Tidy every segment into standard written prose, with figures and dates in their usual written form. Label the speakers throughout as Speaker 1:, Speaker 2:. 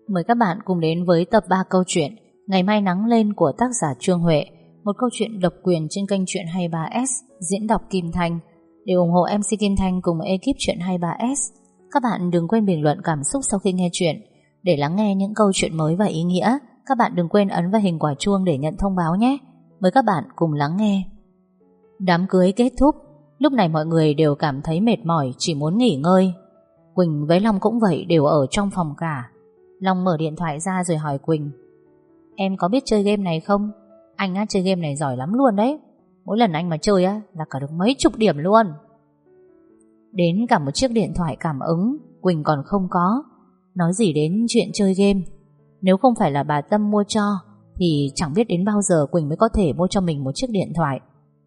Speaker 1: Mời các bạn cùng đến với tập 3 câu chuyện Ngày mai nắng lên của tác giả Trương Huệ, một câu chuyện độc quyền trên kênh Chuyện 23S, diễn đọc Kim Thanh. Để ủng hộ MC Kim Thanh cùng ekip Chuyện 23S, các bạn đừng quên bình luận cảm xúc sau khi nghe chuyện. Để lắng nghe những câu chuyện mới và ý nghĩa, các bạn đừng quên ấn vào hình quả chuông để nhận thông báo nhé. Mời các bạn cùng lắng nghe. Đám cưới kết thúc, lúc này mọi người đều cảm thấy mệt mỏi, chỉ muốn nghỉ ngơi. Quỳnh với Long cũng vậy, đều ở trong phòng cả. Long mở điện thoại ra rồi hỏi Quỳnh: Em có biết chơi game này không? Anh á, chơi game này giỏi lắm luôn đấy. Mỗi lần anh mà chơi á là cả được mấy chục điểm luôn. Đến cả một chiếc điện thoại cảm ứng Quỳnh còn không có, nói gì đến chuyện chơi game. Nếu không phải là bà Tâm mua cho thì chẳng biết đến bao giờ Quỳnh mới có thể mua cho mình một chiếc điện thoại.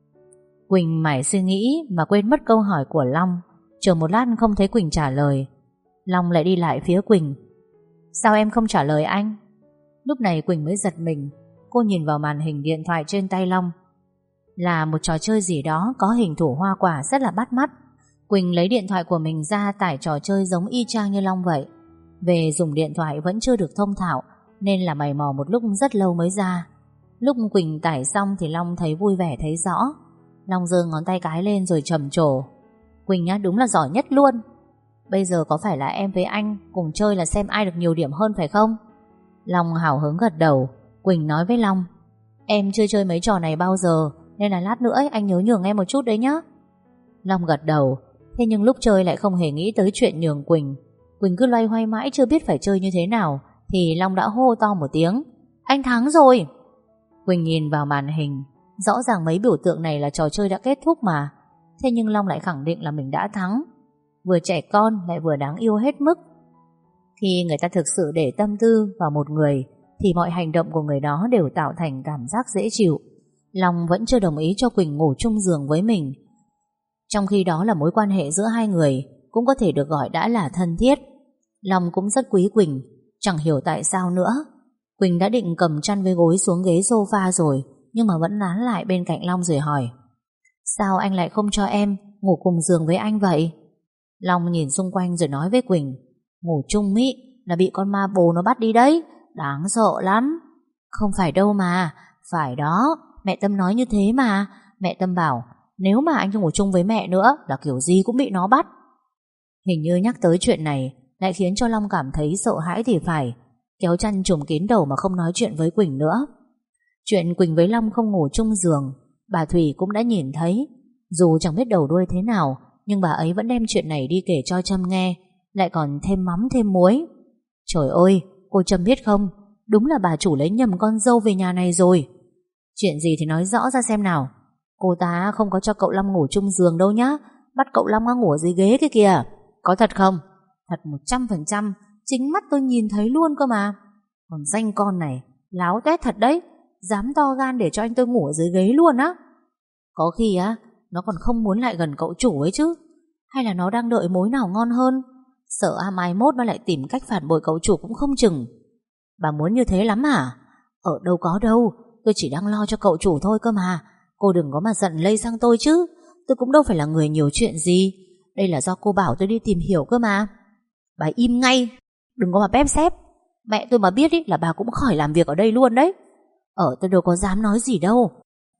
Speaker 1: Quỳnh mải suy nghĩ mà quên mất câu hỏi của Long. Chờ một lát không thấy Quỳnh trả lời, Long lại đi lại phía Quỳnh: Sao em không trả lời anh? Lúc này Quỳnh mới giật mình. Cô nhìn vào màn hình điện thoại trên tay Long. Là một trò chơi gì đó có hình thủ hoa quả rất là bắt mắt. Quỳnh lấy điện thoại của mình ra tải trò chơi giống y chang như Long vậy. Về dùng điện thoại vẫn chưa được thông thạo nên là mày mò một lúc rất lâu mới ra. Lúc Quỳnh tải xong thì Long thấy vui vẻ thấy rõ. Long giơ ngón tay cái lên rồi trầm trồ: Quỳnh nhá, đúng là giỏi nhất luôn. Bây giờ có phải là em với anh cùng chơi là xem ai được nhiều điểm hơn phải không? Long hào hứng gật đầu. Quỳnh nói với Long: Em chưa chơi mấy trò này bao giờ, nên là lát nữa anh nhớ nhường em một chút đấy nhá. Long gật đầu. Thế nhưng lúc chơi lại không hề nghĩ tới chuyện nhường Quỳnh. Quỳnh cứ loay hoay mãi chưa biết phải chơi như thế nào thì Long đã hô to một tiếng: Anh thắng rồi! Quỳnh nhìn vào màn hình. Rõ ràng mấy biểu tượng này là trò chơi đã kết thúc mà. Thế nhưng Long lại khẳng định là mình đã thắng. Vừa trẻ con lại vừa đáng yêu hết mức. Khi người ta thực sự để tâm tư vào một người thì mọi hành động của người đó đều tạo thành cảm giác dễ chịu. Long vẫn chưa đồng ý cho Quỳnh ngủ chung giường với mình, trong khi đó là mối quan hệ giữa hai người cũng có thể được gọi đã là thân thiết. Long cũng rất quý Quỳnh, chẳng hiểu tại sao nữa. Quỳnh đã định cầm chăn với gối xuống ghế sofa rồi, nhưng mà vẫn nán lại bên cạnh Long rồi hỏi: Sao anh lại không cho em ngủ cùng giường với anh vậy? Long nhìn xung quanh rồi nói với Quỳnh: Ngủ chung ý là bị con ma bồ nó bắt đi đấy, đáng sợ lắm. Không phải đâu mà, phải đó, mẹ Tâm nói như thế mà. Mẹ Tâm bảo nếu mà anh ngủ chung với mẹ nữa là kiểu gì cũng bị nó bắt. Hình như nhắc tới chuyện này lại khiến cho Long cảm thấy sợ hãi thì phải. Kéo chăn trùm kín đầu mà không nói chuyện với Quỳnh nữa. Chuyện Quỳnh với Long không ngủ chung giường bà Thủy cũng đã nhìn thấy. Dù chẳng biết đầu đuôi thế nào, nhưng bà ấy vẫn đem chuyện này đi kể cho Trâm nghe, lại còn thêm mắm thêm muối. Trời ơi, cô Trâm biết không, đúng là bà chủ lấy nhầm con dâu về nhà này rồi. Chuyện gì thì nói rõ ra xem nào. Cô ta không có cho cậu Long ngủ chung giường đâu nhá, bắt cậu Long ngủ ở dưới ghế kia kìa. Có thật không? Thật 100%, chính mắt tôi nhìn thấy luôn cơ mà. Còn danh con này láo tét thật đấy, dám to gan để cho anh tôi ngủ ở dưới ghế luôn á. Có khi á nó còn không muốn lại gần cậu chủ ấy chứ. Hay là nó đang đợi mối nào ngon hơn, sợ mai mốt nó lại tìm cách phản bội cậu chủ cũng không chừng. Bà muốn như thế lắm à? Ở đâu có đâu, tôi chỉ đang lo cho cậu chủ thôi cơ mà. Cô đừng có mà giận lây sang tôi chứ. Tôi cũng đâu phải là người nhiều chuyện gì. Đây là do cô bảo tôi đi tìm hiểu cơ mà. Bà im ngay, đừng có mà bép xép. Mẹ tôi mà biết ý, là bà cũng khỏi làm việc ở đây luôn đấy. Tôi đâu có dám nói gì đâu.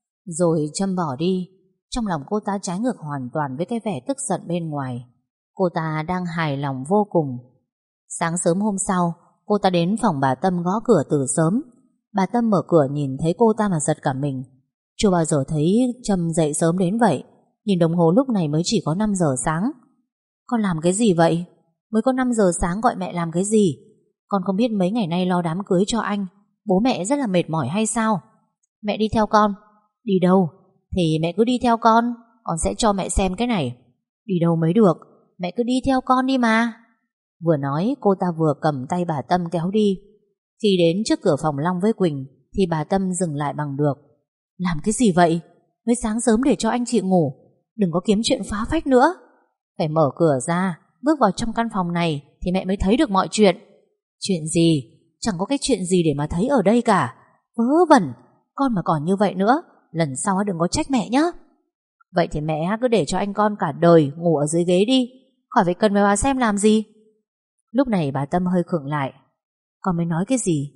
Speaker 1: Rồi Trâm bỏ đi. Trong lòng cô ta trái ngược hoàn toàn với cái vẻ tức giận bên ngoài. Cô ta đang hài lòng vô cùng. Sáng sớm hôm sau, cô ta đến phòng bà Tâm gõ cửa từ sớm. Bà Tâm mở cửa nhìn thấy cô ta mà giật cả mình. Chưa bao giờ thấy Trâm dậy sớm đến vậy. Nhìn đồng hồ lúc này mới chỉ có 5 giờ sáng. Con làm cái gì vậy? Mới có 5 giờ sáng gọi mẹ làm cái gì? Con không biết mấy ngày nay lo đám cưới cho anh, bố mẹ rất là mệt mỏi hay sao? Mẹ đi theo con. Đi đâu? Thì mẹ cứ đi theo con sẽ cho mẹ xem cái này. Đi đâu mới được, mẹ cứ đi theo con đi mà. Vừa nói cô ta vừa cầm tay bà Tâm kéo đi. Khi đến trước cửa phòng Long với Quỳnh thì bà Tâm dừng lại bằng được. Làm cái gì vậy? Mới sáng sớm để cho anh chị ngủ, đừng có kiếm chuyện phá phách nữa. Phải mở cửa ra, bước vào trong căn phòng này thì mẹ mới thấy được mọi chuyện. Chuyện gì? Chẳng có cái chuyện gì để mà thấy ở đây cả. Vớ vẩn, con mà còn như vậy nữa, lần sau đừng có trách mẹ nhé. Vậy thì mẹ cứ để cho anh con cả đời ngủ ở dưới ghế đi, khỏi phải cần phải vào xem làm gì. Lúc này bà Tâm hơi khựng lại. Con mới nói cái gì?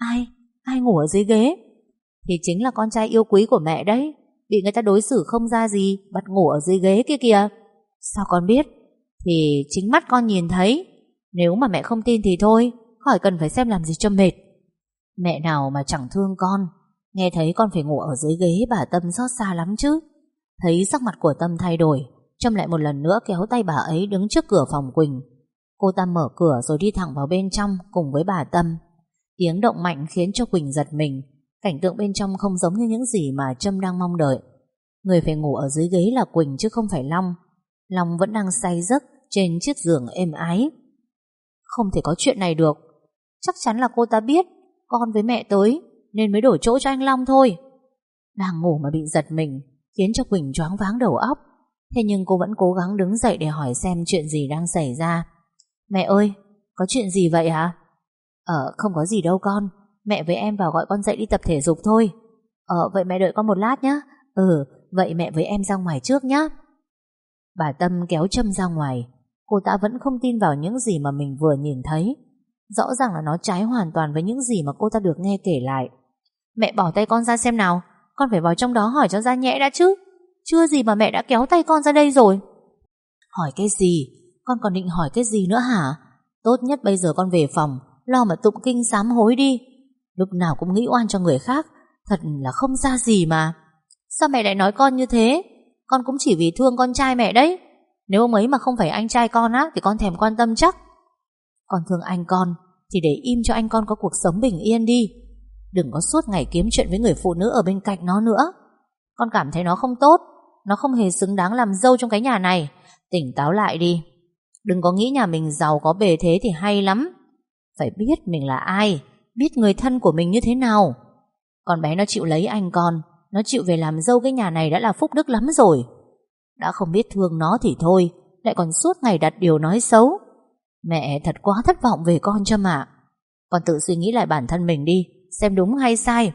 Speaker 1: Ai ngủ ở dưới ghế? Thì chính là con trai yêu quý của mẹ đấy, bị người ta đối xử không ra gì, bắt ngủ ở dưới ghế kia kìa. Sao con biết? Thì chính mắt con nhìn thấy. Nếu mà mẹ không tin thì thôi, khỏi cần phải xem làm gì cho mệt. Mẹ nào mà chẳng thương con. Nghe thấy con phải ngủ ở dưới ghế, bà Tâm xót xa lắm chứ. Thấy sắc mặt của Tâm thay đổi, Trâm lại một lần nữa kéo tay bà ấy đứng trước cửa phòng Quỳnh. Cô ta mở cửa rồi đi thẳng vào bên trong cùng với bà Tâm. Tiếng động mạnh khiến cho Quỳnh giật mình. Cảnh tượng bên trong không giống như những gì mà Trâm đang mong đợi. Người phải ngủ ở dưới ghế là Quỳnh chứ không phải Long. Long vẫn đang say giấc trên chiếc giường êm ái. Không thể có chuyện này được. Chắc chắn là cô ta biết con với mẹ tới nên mới đổi chỗ cho anh Long thôi. Đang ngủ mà bị giật mình khiến cho Quỳnh choáng váng đầu óc. Thế nhưng cô vẫn cố gắng đứng dậy để hỏi xem chuyện gì đang xảy ra. Mẹ ơi, có chuyện gì vậy hả? Không có gì đâu con. Mẹ với em vào gọi con dậy đi tập thể dục thôi. Vậy mẹ đợi con một lát nhé. Vậy mẹ với em ra ngoài trước nhé. Bà Tâm kéo Trâm ra ngoài. Cô ta vẫn không tin vào những gì mà mình vừa nhìn thấy. Rõ ràng là nó trái hoàn toàn với những gì mà cô ta được nghe kể lại. Mẹ bỏ tay con ra xem nào. Con phải vào trong đó hỏi cho ra nhẽ đã chứ. Chưa gì mà mẹ đã kéo tay con ra đây rồi. Hỏi cái gì? Con còn định hỏi cái gì nữa hả? Tốt nhất bây giờ con về phòng, lo mà tụng kinh sám hối đi. Lúc nào cũng nghĩ oan cho người khác, thật là không ra gì mà. Sao mẹ lại nói con như thế? Con cũng chỉ vì thương con trai mẹ đấy. Nếu ông ấy mà không phải anh trai con á thì con thèm quan tâm chắc. Con thương anh con thì để im cho anh con có cuộc sống bình yên đi. Đừng có suốt ngày kiếm chuyện với người phụ nữ ở bên cạnh nó nữa. Con cảm thấy nó không tốt. Nó không hề xứng đáng làm dâu trong cái nhà này. Tỉnh táo lại đi. Đừng có nghĩ nhà mình giàu có bề thế thì hay lắm. Phải biết mình là ai, biết người thân của mình như thế nào. Con bé nó chịu lấy anh con, nó chịu về làm dâu cái nhà này đã là phúc đức lắm rồi. Đã không biết thương nó thì thôi, lại còn suốt ngày đặt điều nói xấu. Mẹ thật quá thất vọng về con Trâm ạ. Con tự suy nghĩ lại bản thân mình đi, xem đúng hay sai.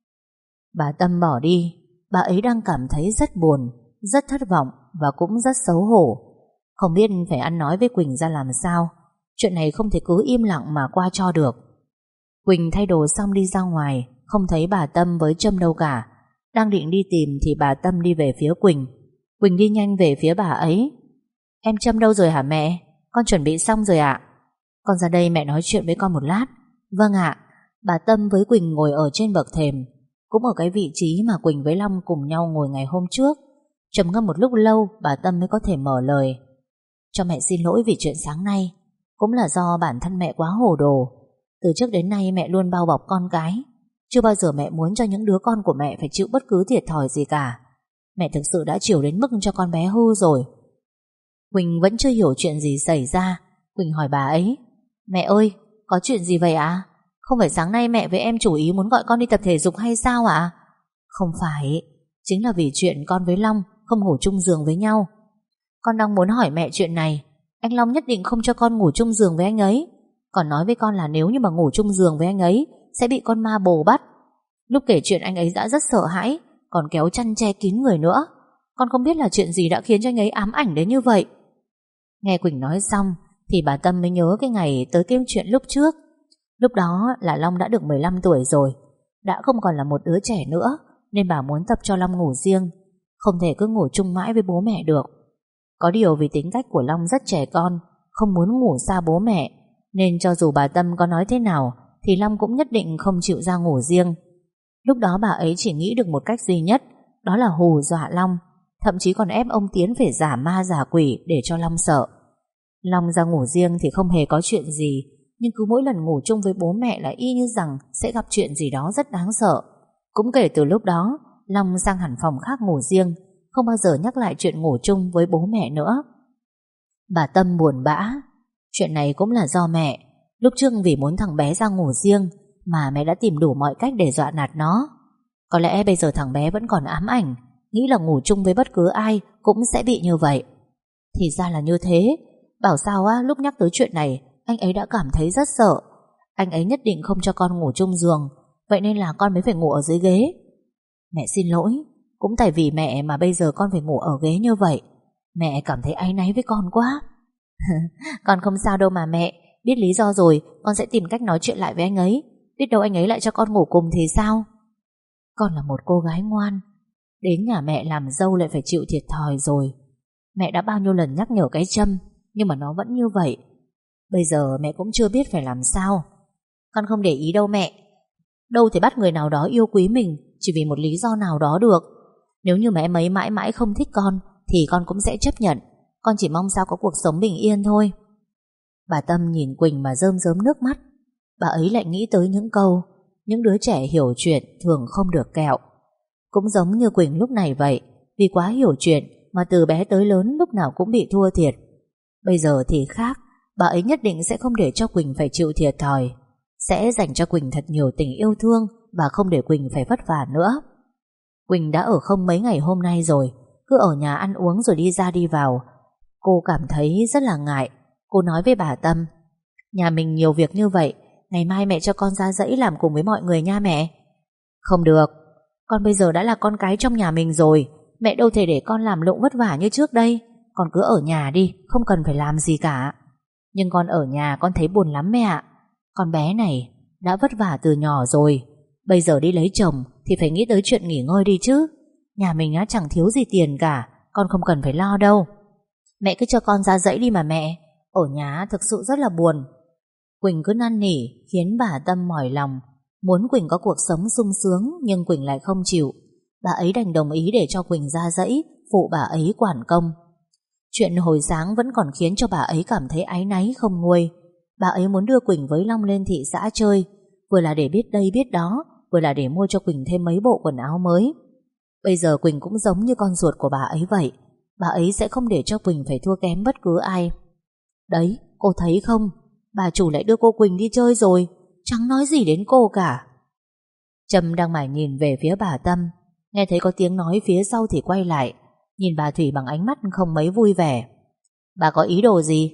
Speaker 1: Bà Tâm bỏ đi. Bà ấy đang cảm thấy rất buồn, rất thất vọng và cũng rất xấu hổ. Không biết phải ăn nói với Quỳnh ra làm sao. Chuyện này không thể cứ im lặng mà qua cho được. Quỳnh thay đồ xong đi ra ngoài, không thấy bà Tâm với Trâm đâu cả. Đang định đi tìm thì bà Tâm đi về phía Quỳnh. Quỳnh đi nhanh về phía bà ấy. Em Trâm đâu rồi hả mẹ? Con chuẩn bị xong rồi ạ. Con ra đây mẹ nói chuyện với con một lát. Vâng ạ. Bà Tâm với Quỳnh ngồi ở trên bậc thềm, cũng ở cái vị trí mà Quỳnh với Long cùng nhau ngồi ngày hôm trước. Trầm ngâm một lúc lâu bà Tâm mới có thể mở lời. Cho mẹ xin lỗi vì chuyện sáng nay. Cũng là do bản thân mẹ quá hồ đồ. Từ trước đến nay mẹ luôn bao bọc con cái. Chưa bao giờ mẹ muốn cho những đứa con của mẹ phải chịu bất cứ thiệt thòi gì cả. Mẹ thực sự đã chiều đến mức cho con bé hư rồi. Quỳnh vẫn chưa hiểu chuyện gì xảy ra. Quỳnh hỏi bà ấy. Mẹ ơi, có chuyện gì vậy ạ? Không phải sáng nay mẹ với em chủ ý muốn gọi con đi tập thể dục hay sao ạ? Không phải. Chính là vì chuyện con với Long không ngủ chung giường với nhau. Con đang muốn hỏi mẹ chuyện này. Anh Long nhất định không cho con ngủ chung giường với anh ấy. Còn nói với con là nếu như mà ngủ chung giường với anh ấy sẽ bị con ma bồ bắt. Lúc kể chuyện anh ấy đã rất sợ hãi, còn kéo chăn che kín người nữa. Con không biết là chuyện gì đã khiến cho anh ấy ám ảnh đến như vậy. Nghe Quỳnh nói xong thì bà Tâm mới nhớ cái ngày tới cái chuyện lúc trước. Lúc đó là Long đã được 15 tuổi rồi, đã không còn là một đứa trẻ nữa, nên bà muốn tập cho Long ngủ riêng, không thể cứ ngủ chung mãi với bố mẹ được. Có điều vì tính cách của Long rất trẻ con, không muốn ngủ xa bố mẹ, nên cho dù bà Tâm có nói thế nào thì Long cũng nhất định không chịu ra ngủ riêng. Lúc đó bà ấy chỉ nghĩ được một cách duy nhất, đó là hù dọa Long, thậm chí còn ép ông Tiến phải giả ma giả quỷ để cho Long sợ. Long ra ngủ riêng thì không hề có chuyện gì, nhưng cứ mỗi lần ngủ chung với bố mẹ là y như rằng sẽ gặp chuyện gì đó rất đáng sợ. Cũng kể từ lúc đó, Long sang hẳn phòng khác ngủ riêng, không bao giờ nhắc lại chuyện ngủ chung với bố mẹ nữa. Bà Tâm buồn bã. Chuyện này cũng là do mẹ. Lúc trước vì muốn thằng bé ra ngủ riêng mà mẹ đã tìm đủ mọi cách để dọa nạt nó. Có lẽ bây giờ thằng bé vẫn còn ám ảnh, nghĩ là ngủ chung với bất cứ ai cũng sẽ bị như vậy. Thì ra là như thế. Bảo sao á, lúc nhắc tới chuyện này anh ấy đã cảm thấy rất sợ. Anh ấy nhất định không cho con ngủ chung giường, vậy nên là con mới phải ngủ ở dưới ghế. Mẹ xin lỗi. Cũng tại vì mẹ mà bây giờ con phải ngủ ở ghế như vậy. Mẹ cảm thấy áy náy với con quá. Con không sao đâu mà mẹ. Biết lý do rồi, con sẽ tìm cách nói chuyện lại với anh ấy. Biết đâu anh ấy lại cho con ngủ cùng thì sao? Con là một cô gái ngoan, đến nhà mẹ làm dâu lại phải chịu thiệt thòi rồi. Mẹ đã bao nhiêu lần nhắc nhở cái Trâm, nhưng mà nó vẫn như vậy. Bây giờ mẹ cũng chưa biết phải làm sao. Con không để ý đâu mẹ. Đâu thể bắt người nào đó yêu quý mình chỉ vì một lý do nào đó được. Nếu như mà em ấy mãi mãi không thích con thì con cũng sẽ chấp nhận. Con chỉ mong sao có cuộc sống bình yên thôi. Bà Tâm nhìn Quỳnh mà rơm rớm nước mắt. Bà ấy lại nghĩ tới những câu những đứa trẻ hiểu chuyện thường không được kẹo. Cũng giống như Quỳnh lúc này vậy, vì quá hiểu chuyện mà từ bé tới lớn lúc nào cũng bị thua thiệt. Bây giờ thì khác, bà ấy nhất định sẽ không để cho Quỳnh phải chịu thiệt thòi, sẽ dành cho Quỳnh thật nhiều tình yêu thương và không để Quỳnh phải vất vả nữa. Quỳnh đã ở không mấy ngày hôm nay rồi, cứ ở nhà ăn uống rồi đi ra đi vào. Cô cảm thấy rất là ngại. Cô nói với bà Tâm: nhà mình nhiều việc như vậy, ngày mai mẹ cho con ra dãy làm cùng với mọi người nha mẹ. Không được, con bây giờ đã là con cái trong nhà mình rồi, mẹ đâu thể để con làm lụng vất vả như trước đây. Con cứ ở nhà đi, không cần phải làm gì cả. Nhưng con ở nhà con thấy buồn lắm mẹ ạ. Con bé này đã vất vả từ nhỏ rồi, bây giờ đi lấy chồng thì phải nghĩ tới chuyện nghỉ ngơi đi chứ. Nhà mình á chẳng thiếu gì tiền cả, con không cần phải lo đâu. Mẹ cứ cho con ra dãy đi mà mẹ, ở nhà thực sự rất là buồn. Quỳnh cứ năn nỉ khiến bà Tâm mỏi lòng. Muốn Quỳnh có cuộc sống sung sướng, nhưng Quỳnh lại không chịu. Bà ấy đành đồng ý để cho Quỳnh ra dãy, phụ bà ấy quản công. Chuyện hồi sáng vẫn còn khiến cho bà ấy cảm thấy áy náy không nguôi. Bà ấy muốn đưa Quỳnh với Long lên thị xã chơi, vừa là để biết đây biết đó, vừa là để mua cho Quỳnh thêm mấy bộ quần áo mới. Bây giờ Quỳnh cũng giống như con ruột của bà ấy vậy. Bà ấy sẽ không để cho Quỳnh phải thua kém bất cứ ai. Đấy, cô thấy không, bà chủ lại đưa cô Quỳnh đi chơi rồi, chẳng nói gì đến cô cả. Trâm đang mải nhìn về phía bà Tâm, nghe thấy có tiếng nói phía sau thì quay lại, nhìn bà Thủy bằng ánh mắt không mấy vui vẻ. Bà có ý đồ gì?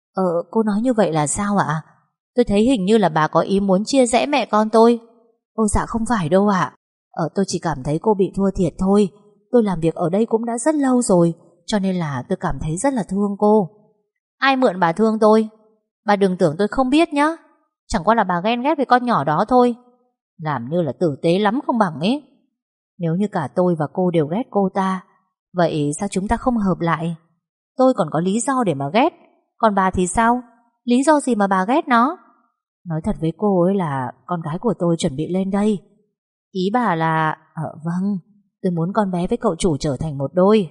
Speaker 1: Cô nói như vậy là sao ạ? Tôi thấy hình như là bà có ý muốn chia rẽ mẹ con tôi. Dạ không phải đâu ạ. Tôi chỉ cảm thấy cô bị thua thiệt thôi. Tôi làm việc ở đây cũng đã rất lâu rồi, cho nên là tôi cảm thấy rất là thương cô. Ai mượn bà thương tôi? Bà đừng tưởng tôi không biết nhá. Chẳng qua là bà ghen ghét với con nhỏ đó thôi. Làm như là tử tế lắm không bằng ấy. Nếu như cả tôi và cô đều ghét cô ta, vậy sao chúng ta không hợp lại? Tôi còn có lý do để mà ghét, còn bà thì sao? Lý do gì mà bà ghét nó? Nói thật với cô ấy là con gái của tôi chuẩn bị lên đây. Ý bà là... vâng, tôi muốn con bé với cậu chủ trở thành một đôi.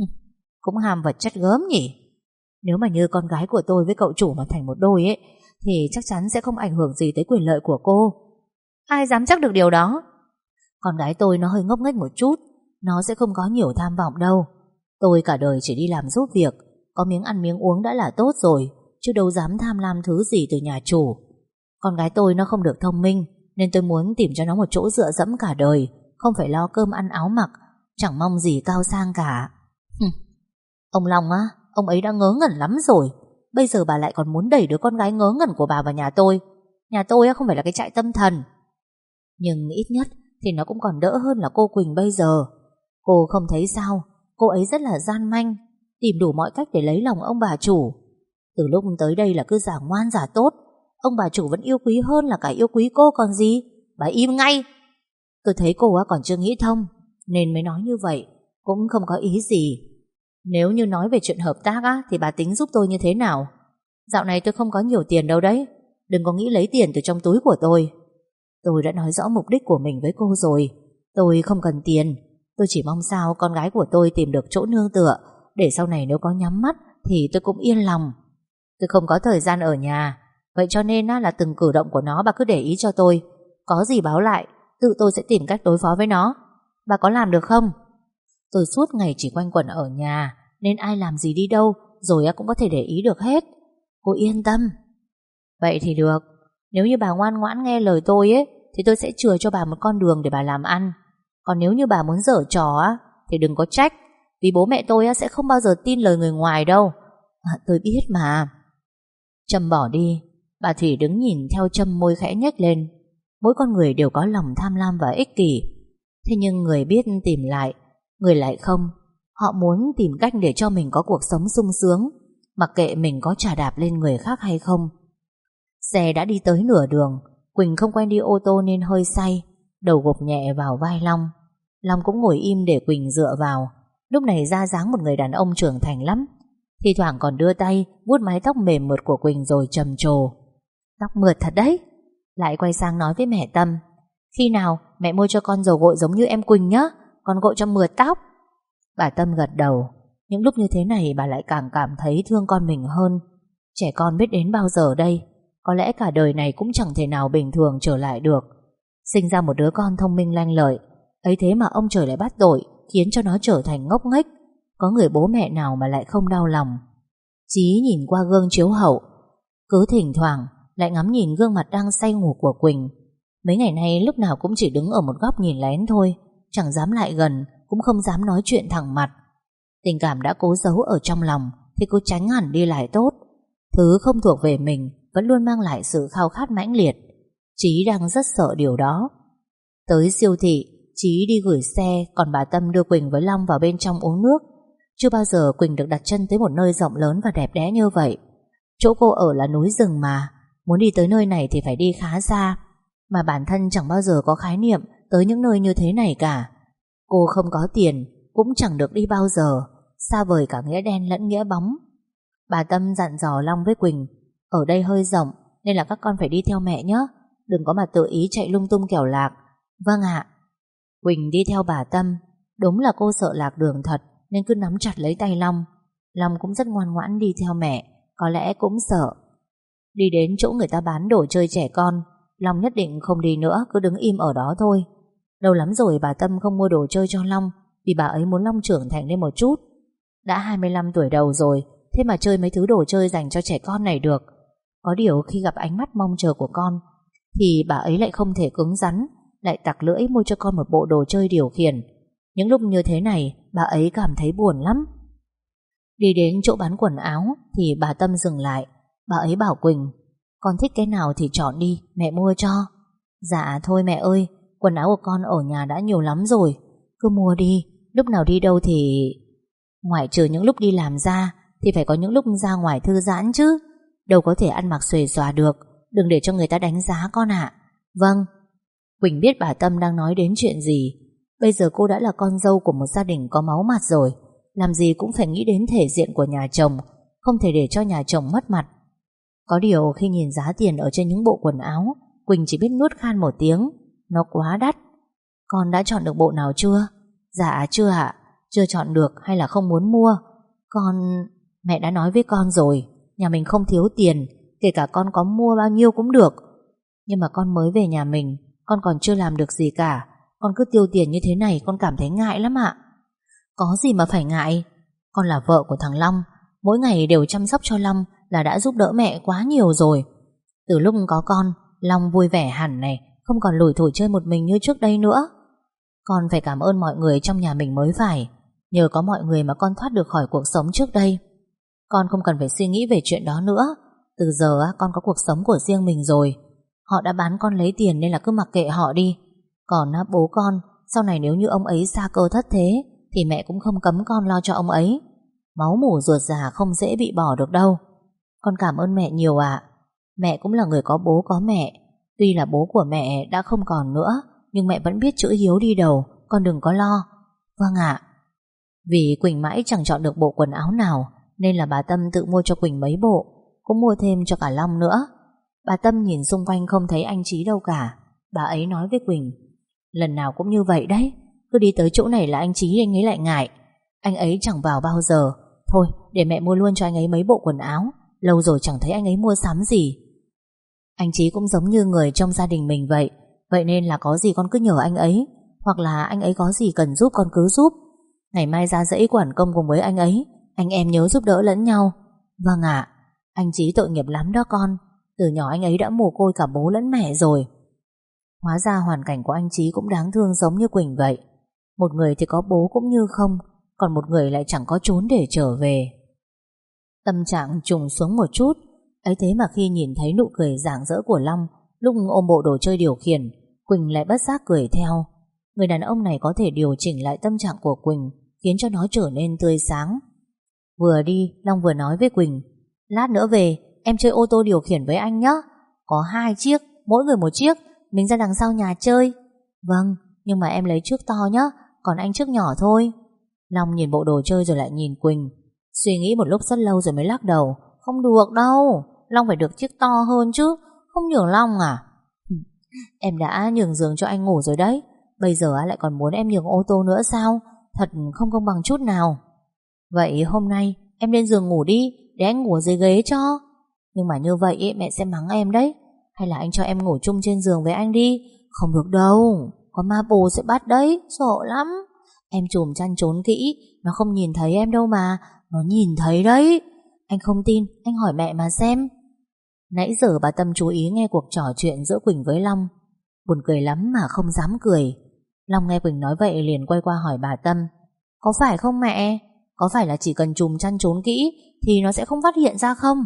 Speaker 1: Cũng ham vật chất gớm nhỉ. Nếu mà như con gái của tôi với cậu chủ mà thành một đôi ấy, thì chắc chắn sẽ không ảnh hưởng gì tới quyền lợi của cô. Ai dám chắc được điều đó? Con gái tôi nó hơi ngốc nghếch một chút, nó sẽ không có nhiều tham vọng đâu. Tôi cả đời chỉ đi làm giúp việc, có miếng ăn miếng uống đã là tốt rồi, chứ đâu dám tham lam thứ gì từ nhà chủ. Con gái tôi nó không được thông minh, nên tôi muốn tìm cho nó một chỗ dựa dẫm cả đời, không phải lo cơm ăn áo mặc, chẳng mong gì cao sang cả. Ông Long á, ông ấy đã ngớ ngẩn lắm rồi. Bây giờ bà lại còn muốn đẩy đứa con gái ngớ ngẩn của bà vào nhà tôi. Nhà tôi á không phải là cái trại tâm thần. Nhưng ít nhất thì nó cũng còn đỡ hơn là cô Quỳnh bây giờ. Cô không thấy sao? Cô ấy rất là gian manh, tìm đủ mọi cách để lấy lòng ông bà chủ. Từ lúc tới đây là cứ giả ngoan giả tốt, ông bà chủ vẫn yêu quý hơn là cả yêu quý cô còn gì. Bà im ngay. Tôi thấy cô á còn chưa nghĩ thông, nên mới nói như vậy, cũng không có ý gì. Nếu như nói về chuyện hợp tác á, thì bà tính giúp tôi như thế nào? Dạo này tôi không có nhiều tiền đâu đấy. Đừng có nghĩ lấy tiền từ trong túi của tôi. Tôi đã nói rõ mục đích của mình với cô rồi. Tôi không cần tiền. Tôi chỉ mong sao con gái của tôi tìm được chỗ nương tựa, để sau này nếu có nhắm mắt thì tôi cũng yên lòng. Tôi không có thời gian ở nhà, vậy cho nên là từng cử động của nó bà cứ để ý cho tôi. Có gì báo lại, tự tôi sẽ tìm cách đối phó với nó. Bà có làm được không? Tôi suốt ngày chỉ quanh quẩn ở nhà, nên ai làm gì đi đâu rồi cũng có thể để ý được hết. Cô yên tâm. Vậy thì được. Nếu như bà ngoan ngoãn nghe lời tôi ấy, thì tôi sẽ chừa cho bà một con đường để bà làm ăn. Còn nếu như bà muốn giở trò á, thì đừng có trách, vì bố mẹ tôi sẽ không bao giờ tin lời người ngoài đâu. Tôi biết mà. Trâm bỏ đi. Bà Thủy đứng nhìn theo Trâm, môi khẽ nhếch lên. Mỗi con người đều có lòng tham lam và ích kỷ. Thế nhưng người biết tìm lại, người lại không. Họ muốn tìm cách để cho mình có cuộc sống sung sướng, mặc kệ mình có chà đạp lên người khác hay không. Xe đã đi tới nửa đường, Quỳnh không quen đi ô tô nên hơi say, đầu gục nhẹ vào vai Long. Long cũng ngồi im để Quỳnh dựa vào. Lúc này ra dáng một người đàn ông trưởng thành lắm, thi thoảng còn đưa tay vuốt mái tóc mềm mượt của Quỳnh rồi trầm trồ. Tóc mượt thật đấy. Lại quay sang nói với mẹ Tâm, khi nào mẹ mua cho con dầu gội giống như em Quỳnh nhá, con gội cho mượt tóc. Bà Tâm gật đầu. Những lúc như thế này bà lại càng cảm thấy thương con mình hơn. Trẻ con biết đến bao giờ đây? Có lẽ cả đời này cũng chẳng thể nào bình thường trở lại được. Sinh ra một đứa con thông minh lanh lợi, ấy thế mà ông trời lại bắt tội, khiến cho nó trở thành ngốc nghếch. Có người bố mẹ nào mà lại không đau lòng. Chí nhìn qua gương chiếu hậu, cứ thỉnh thoảng lại ngắm nhìn gương mặt đang say ngủ của Quỳnh. Mấy ngày nay lúc nào cũng chỉ đứng ở một góc nhìn lén thôi, chẳng dám lại gần, cũng không dám nói chuyện thẳng mặt. Tình cảm đã cố giấu ở trong lòng thì cứ tránh hẳn đi lại tốt. Thứ không thuộc về mình vẫn luôn mang lại sự khao khát mãnh liệt. Chí đang rất sợ điều đó. Tới siêu thị, Chí đi gửi xe, còn bà Tâm đưa Quỳnh với Long vào bên trong uống nước. Chưa bao giờ Quỳnh được đặt chân tới một nơi rộng lớn và đẹp đẽ như vậy. Chỗ cô ở là núi rừng mà, muốn đi tới nơi này thì phải đi khá xa, mà bản thân chẳng bao giờ có khái niệm tới những nơi như thế này cả. Cô không có tiền, cũng chẳng được đi bao giờ, xa vời cả nghĩa đen lẫn nghĩa bóng. Bà Tâm dặn dò Long với Quỳnh, ở đây hơi rộng nên là các con phải đi theo mẹ nhé, đừng có mà tự ý chạy lung tung kẻo lạc. Vâng ạ. Quỳnh đi theo bà Tâm. Đúng là cô sợ lạc đường thật nên cứ nắm chặt lấy tay Long. Long cũng rất ngoan ngoãn đi theo mẹ, có lẽ cũng sợ. Đi đến chỗ người ta bán đồ chơi trẻ con, Long nhất định không đi nữa, cứ đứng im ở đó thôi. Lâu lắm rồi bà Tâm không mua đồ chơi cho Long, vì bà ấy muốn Long trưởng thành lên một chút. Đã 25 tuổi đầu rồi, thế mà chơi mấy thứ đồ chơi dành cho trẻ con này được. Có điều khi gặp ánh mắt mong chờ của con thì bà ấy lại không thể cứng rắn, lại tặc lưỡi mua cho con một bộ đồ chơi điều khiển. Những lúc như thế này bà ấy cảm thấy buồn lắm. Đi đến chỗ bán quần áo thì bà Tâm dừng lại. Bà ấy bảo Quỳnh, con thích cái nào thì chọn đi, mẹ mua cho. Dạ thôi mẹ ơi, quần áo của con ở nhà đã nhiều lắm rồi, cứ mua đi, lúc nào đi đâu thì... Ngoại trừ những lúc đi làm ra thì phải có những lúc ra ngoài thư giãn chứ, đâu có thể ăn mặc xuề xòa được. Đừng để cho người ta đánh giá con ạ. Vâng. Quỳnh biết bà Tâm đang nói đến chuyện gì. Bây giờ cô đã là con dâu của một gia đình có máu mặt rồi, làm gì cũng phải nghĩ đến thể diện của nhà chồng, không thể để cho nhà chồng mất mặt. Có điều khi nhìn giá tiền ở trên những bộ quần áo, Quỳnh chỉ biết nuốt khan một tiếng, nó quá đắt. Con đã chọn được bộ nào chưa? Dạ chưa ạ. Chưa chọn được hay là không muốn mua? Mẹ đã nói với con rồi, nhà mình không thiếu tiền, kể cả con có mua bao nhiêu cũng được. Nhưng mà con mới về nhà mình, con còn chưa làm được gì cả, con cứ tiêu tiền như thế này con cảm thấy ngại lắm ạ. Có gì mà phải ngại, con là vợ của thằng Long, mỗi ngày đều chăm sóc cho Long là đã giúp đỡ mẹ quá nhiều rồi. Từ lúc có con, Long vui vẻ hẳn này, không còn lủi thủi chơi một mình như trước đây nữa. Con phải cảm ơn mọi người trong nhà mình mới phải. Nhờ có mọi người mà con thoát được khỏi cuộc sống trước đây. Con không cần phải suy nghĩ về chuyện đó nữa. Từ giờ con có cuộc sống của riêng mình rồi. Họ đã bán con lấy tiền nên là cứ mặc kệ họ đi. Còn bố con, sau này nếu như ông ấy sa cơ thất thế thì mẹ cũng không cấm con lo cho ông ấy. Máu mủ ruột già không dễ bị bỏ được đâu. Con cảm ơn mẹ nhiều ạ. Mẹ cũng là người có bố có mẹ. Tuy là bố của mẹ đã không còn nữa, nhưng mẹ vẫn biết chữ hiếu đi đầu, con đừng có lo. Vâng ạ. Vì Quỳnh mãi chẳng chọn được bộ quần áo nào nên là bà Tâm tự mua cho Quỳnh mấy bộ, cũng mua thêm cho cả Long nữa. Bà Tâm nhìn xung quanh không thấy anh Chí đâu cả. Bà ấy nói với Quỳnh, lần nào cũng như vậy đấy, cứ đi tới chỗ này là anh Chí anh ấy lại ngại. Anh ấy chẳng vào bao giờ. Thôi để mẹ mua luôn cho anh ấy mấy bộ quần áo, lâu rồi chẳng thấy anh ấy mua sắm gì. Anh Chí cũng giống như người trong gia đình mình vậy, vậy nên là có gì con cứ nhờ anh ấy, hoặc là anh ấy có gì cần giúp con cứ giúp. Ngày mai ra dãy quản công cùng với anh ấy, anh em nhớ giúp đỡ lẫn nhau. Vâng ạ. Anh Chí tội nghiệp lắm đó con, từ nhỏ anh ấy đã mồ côi cả bố lẫn mẹ rồi. Hóa ra hoàn cảnh của anh Chí cũng đáng thương giống như Quỳnh vậy. Một người thì có bố cũng như không, còn một người lại chẳng có chốn để trở về. Tâm trạng trùng xuống một chút. Ấy thế mà khi nhìn thấy nụ cười rạng rỡ của Long lúc ôm bộ đồ chơi điều khiển, Quỳnh lại bất giác cười theo. Người đàn ông này có thể điều chỉnh lại tâm trạng của Quỳnh, khiến cho nó trở nên tươi sáng. Vừa đi, Long vừa nói với Quỳnh, lát nữa về em chơi ô tô điều khiển với anh nhé. Có 2 chiếc, mỗi người 1 chiếc. Mình ra đằng sau nhà chơi. Vâng, nhưng mà em lấy chiếc to nhá, còn anh chiếc nhỏ thôi. Long nhìn bộ đồ chơi rồi lại nhìn Quỳnh. Suy nghĩ một lúc rất lâu rồi mới lắc đầu. Không được đâu, Long phải được chiếc to hơn chứ. Không nhường Long à? Em đã nhường giường cho anh ngủ rồi đấy, bây giờ lại còn muốn em nhường ô tô nữa sao? Thật không công bằng chút nào. Vậy hôm nay em lên giường ngủ đi, để anh ngủ dưới ghế cho. Nhưng mà như vậy mẹ sẽ mắng em đấy. Hay là anh cho em ngủ chung trên giường với anh đi. Không được đâu, có ma bồ sẽ bắt đấy, sợ lắm. Em chùm chăn trốn kỹ, nó không nhìn thấy em đâu mà. Nó nhìn thấy đấy. Anh không tin, anh hỏi mẹ mà xem. Nãy giờ bà Tâm chú ý nghe cuộc trò chuyện giữa Quỳnh với Long. Buồn cười lắm mà không dám cười. Long nghe Quỳnh nói vậy liền quay qua hỏi bà Tâm. Có phải không mẹ? Có phải là chỉ cần chùm chăn trốn kỹ thì nó sẽ không phát hiện ra không?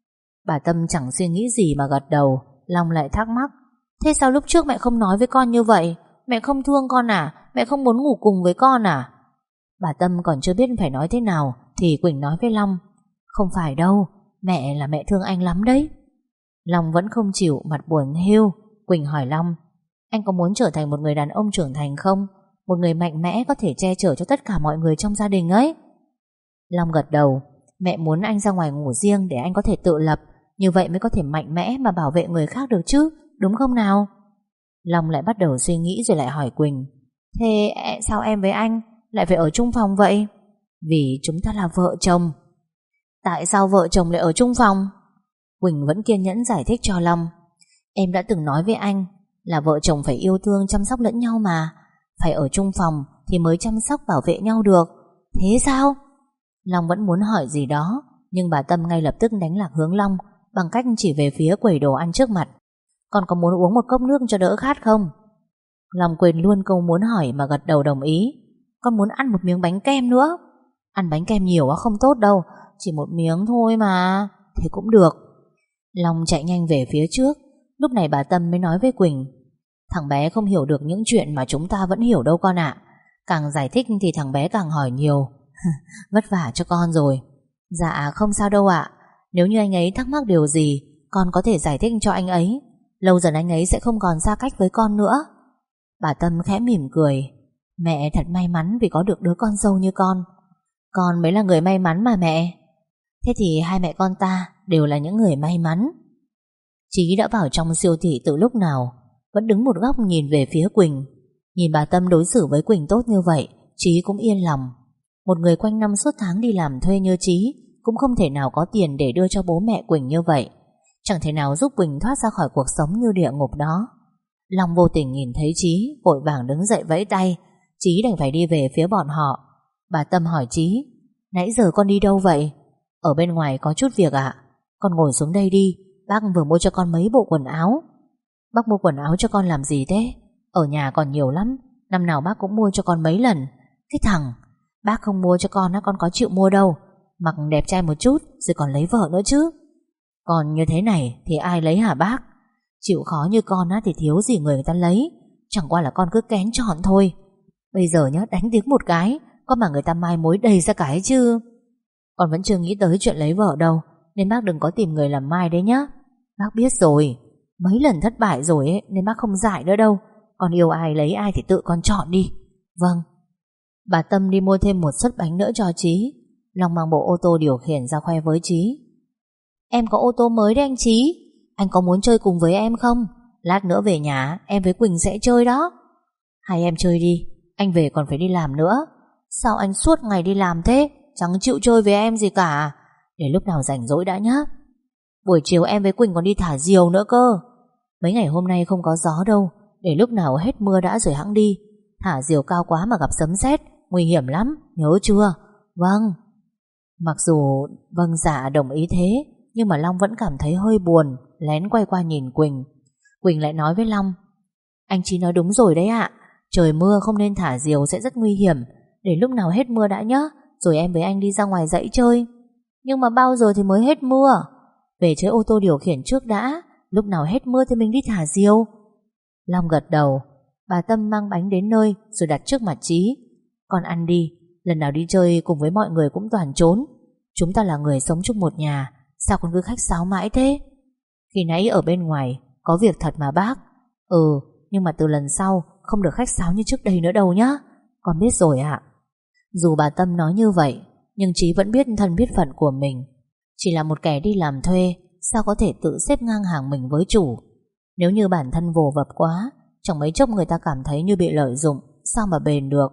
Speaker 1: Bà Tâm chẳng suy nghĩ gì mà gật đầu. Long lại thắc mắc. Thế sao lúc trước mẹ không nói với con như vậy? Mẹ không thương con à? Mẹ không muốn ngủ cùng với con à? Bà Tâm còn chưa biết phải nói thế nào thì Quỳnh nói với Long. Không phải đâu, mẹ là mẹ thương anh lắm đấy. Long vẫn không chịu, mặt buồn hiu. Quỳnh hỏi Long, anh có muốn trở thành một người đàn ông trưởng thành không? Một người mạnh mẽ có thể che chở cho tất cả mọi người trong gia đình ấy. Long gật đầu. Mẹ muốn anh ra ngoài ngủ riêng để anh có thể tự lập. Như vậy mới có thể mạnh mẽ mà bảo vệ người khác được chứ, đúng không nào? Long lại bắt đầu suy nghĩ rồi lại hỏi Quỳnh. Thế sao em với anh lại phải ở chung phòng vậy? Vì chúng ta là vợ chồng. Tại sao vợ chồng lại ở chung phòng? Quỳnh vẫn kiên nhẫn giải thích cho Long. Em đã từng nói với anh là vợ chồng phải yêu thương chăm sóc lẫn nhau mà. Phải ở chung phòng thì mới chăm sóc bảo vệ nhau được. Thế sao? Long vẫn muốn hỏi gì đó, nhưng bà Tâm ngay lập tức đánh lạc hướng Long bằng cách chỉ về phía quầy đồ ăn trước mặt. Con có muốn uống một cốc nước cho đỡ khát không? Long quên luôn câu muốn hỏi mà gật đầu đồng ý. Con muốn ăn một miếng bánh kem nữa. Ăn bánh kem nhiều quá không tốt đâu, chỉ một miếng thôi mà. Thế cũng được. Long chạy nhanh về phía trước. Lúc này bà Tâm mới nói với Quỳnh. Thằng bé không hiểu được những chuyện mà chúng ta vẫn hiểu đâu con ạ. Càng giải thích thì thằng bé càng hỏi nhiều. Vất vả cho con rồi. Dạ không sao đâu ạ. Nếu như anh ấy thắc mắc điều gì, con có thể giải thích cho anh ấy. Lâu dần anh ấy sẽ không còn xa cách với con nữa. Bà Tâm khẽ mỉm cười. Mẹ thật may mắn vì có được đứa con dâu như con. Con mới là người may mắn mà mẹ. Thế thì hai mẹ con ta đều là những người may mắn. Chí đã vào trong siêu thị từ lúc nào, vẫn đứng một góc nhìn về phía Quỳnh. Nhìn bà Tâm đối xử với Quỳnh tốt như vậy, Chí cũng yên lòng. Một người quanh năm suốt tháng đi làm thuê như Chí cũng không thể nào có tiền để đưa cho bố mẹ Quỳnh như vậy. Chẳng thể nào giúp Quỳnh thoát ra khỏi cuộc sống như địa ngục đó. Long vô tình nhìn thấy Chí, vội vàng đứng dậy vẫy tay. Chí đành phải đi về phía bọn họ. Bà Tâm hỏi Chí, nãy giờ con đi đâu vậy? Ở bên ngoài có chút việc ạ. Con ngồi xuống đây đi, bác vừa mua cho con mấy bộ quần áo. Bác mua quần áo cho con làm gì thế? Ở nhà còn nhiều lắm, năm nào bác cũng mua cho con mấy lần. Cái thằng, bác không mua cho con có chịu mua đâu. Mặc đẹp trai một chút rồi còn lấy vợ nữa chứ. Còn như thế này thì ai lấy hả bác? Chịu khó như con thì thiếu gì người ta lấy. Chẳng qua là con cứ kén chọn thôi. Bây giờ nhá, đánh tiếng một cái có mà người ta mai mối đầy ra cái chứ. Con vẫn chưa nghĩ tới chuyện lấy vợ đâu, nên bác đừng có tìm người làm mai đấy nhá. Bác biết rồi, mấy lần thất bại rồi ấy, nên bác không dại nữa đâu. Con yêu ai lấy ai thì tự con chọn đi. Vâng. Bà Tâm đi mua thêm một suất bánh nữa cho Chí. Long mang bộ ô tô điều khiển ra khoe với Chí. Em có ô tô mới đấy anh Chí. Anh có muốn chơi cùng với em không? Lát nữa về nhà em với Quỳnh sẽ chơi đó. Hai em chơi đi, anh về còn phải đi làm nữa. Sao anh suốt ngày đi làm thế? Chẳng chịu chơi với em gì cả. Để lúc nào rảnh rỗi đã nhá. Buổi chiều em với Quỳnh còn đi thả diều nữa cơ. Mấy ngày hôm nay không có gió đâu, để lúc nào hết mưa đã rồi hẵng đi. Thả diều cao quá mà gặp sấm sét, nguy hiểm lắm, nhớ chưa? Vâng. Mặc dù vâng dạ đồng ý thế, nhưng mà Long vẫn cảm thấy hơi buồn, lén quay qua nhìn Quỳnh. Quỳnh lại nói với Long, anh Chí nói đúng rồi đấy ạ. Trời mưa không nên thả diều, sẽ rất nguy hiểm. Để lúc nào hết mưa đã nhá, rồi em với anh đi ra ngoài dãy chơi. Nhưng mà bao giờ thì mới hết mưa? Về chơi ô tô điều khiển trước đã, lúc nào hết mưa thì mình đi thả diều. Long gật đầu. Bà Tâm mang bánh đến nơi rồi đặt trước mặt Chí. Con ăn đi, lần nào đi chơi cùng với mọi người cũng toàn trốn. Chúng ta là người sống chung một nhà, sao con cứ khách sáo mãi thế? Khi nãy ở bên ngoài có việc thật mà bác. Nhưng mà từ lần sau không được khách sáo như trước đây nữa đâu nhá. Con biết rồi ạ. Dù bà Tâm nói như vậy, nhưng Trí vẫn biết thân biết phận của mình. Chỉ là một kẻ đi làm thuê, sao có thể tự xếp ngang hàng mình với chủ. Nếu như bản thân vồ vập quá, chẳng mấy chốc người ta cảm thấy như bị lợi dụng, sao mà bền được.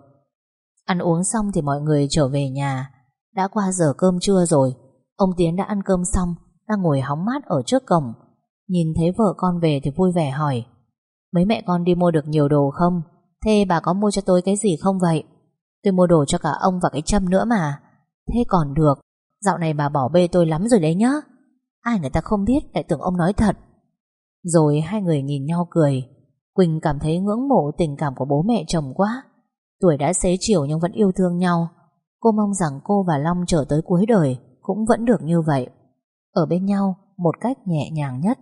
Speaker 1: Ăn uống xong thì mọi người trở về nhà. Đã qua giờ cơm trưa rồi. Ông Tiến đã ăn cơm xong, đang ngồi hóng mát ở trước cổng. Nhìn thấy vợ con về thì vui vẻ hỏi: mấy mẹ con đi mua được nhiều đồ không? Thế bà có mua cho tôi cái gì không vậy? Tôi mua đồ cho cả ông và cái Trâm nữa mà. Thế còn được. Dạo này bà bỏ bê tôi lắm rồi đấy nhá. Ai người ta không biết lại tưởng ông nói thật. Rồi hai người nhìn nhau cười. Quỳnh cảm thấy ngưỡng mộ tình cảm của bố mẹ chồng quá. Tuổi đã xế chiều nhưng vẫn yêu thương nhau. Cô mong rằng cô và Long trở tới cuối đời cũng vẫn được như vậy, ở bên nhau một cách nhẹ nhàng nhất.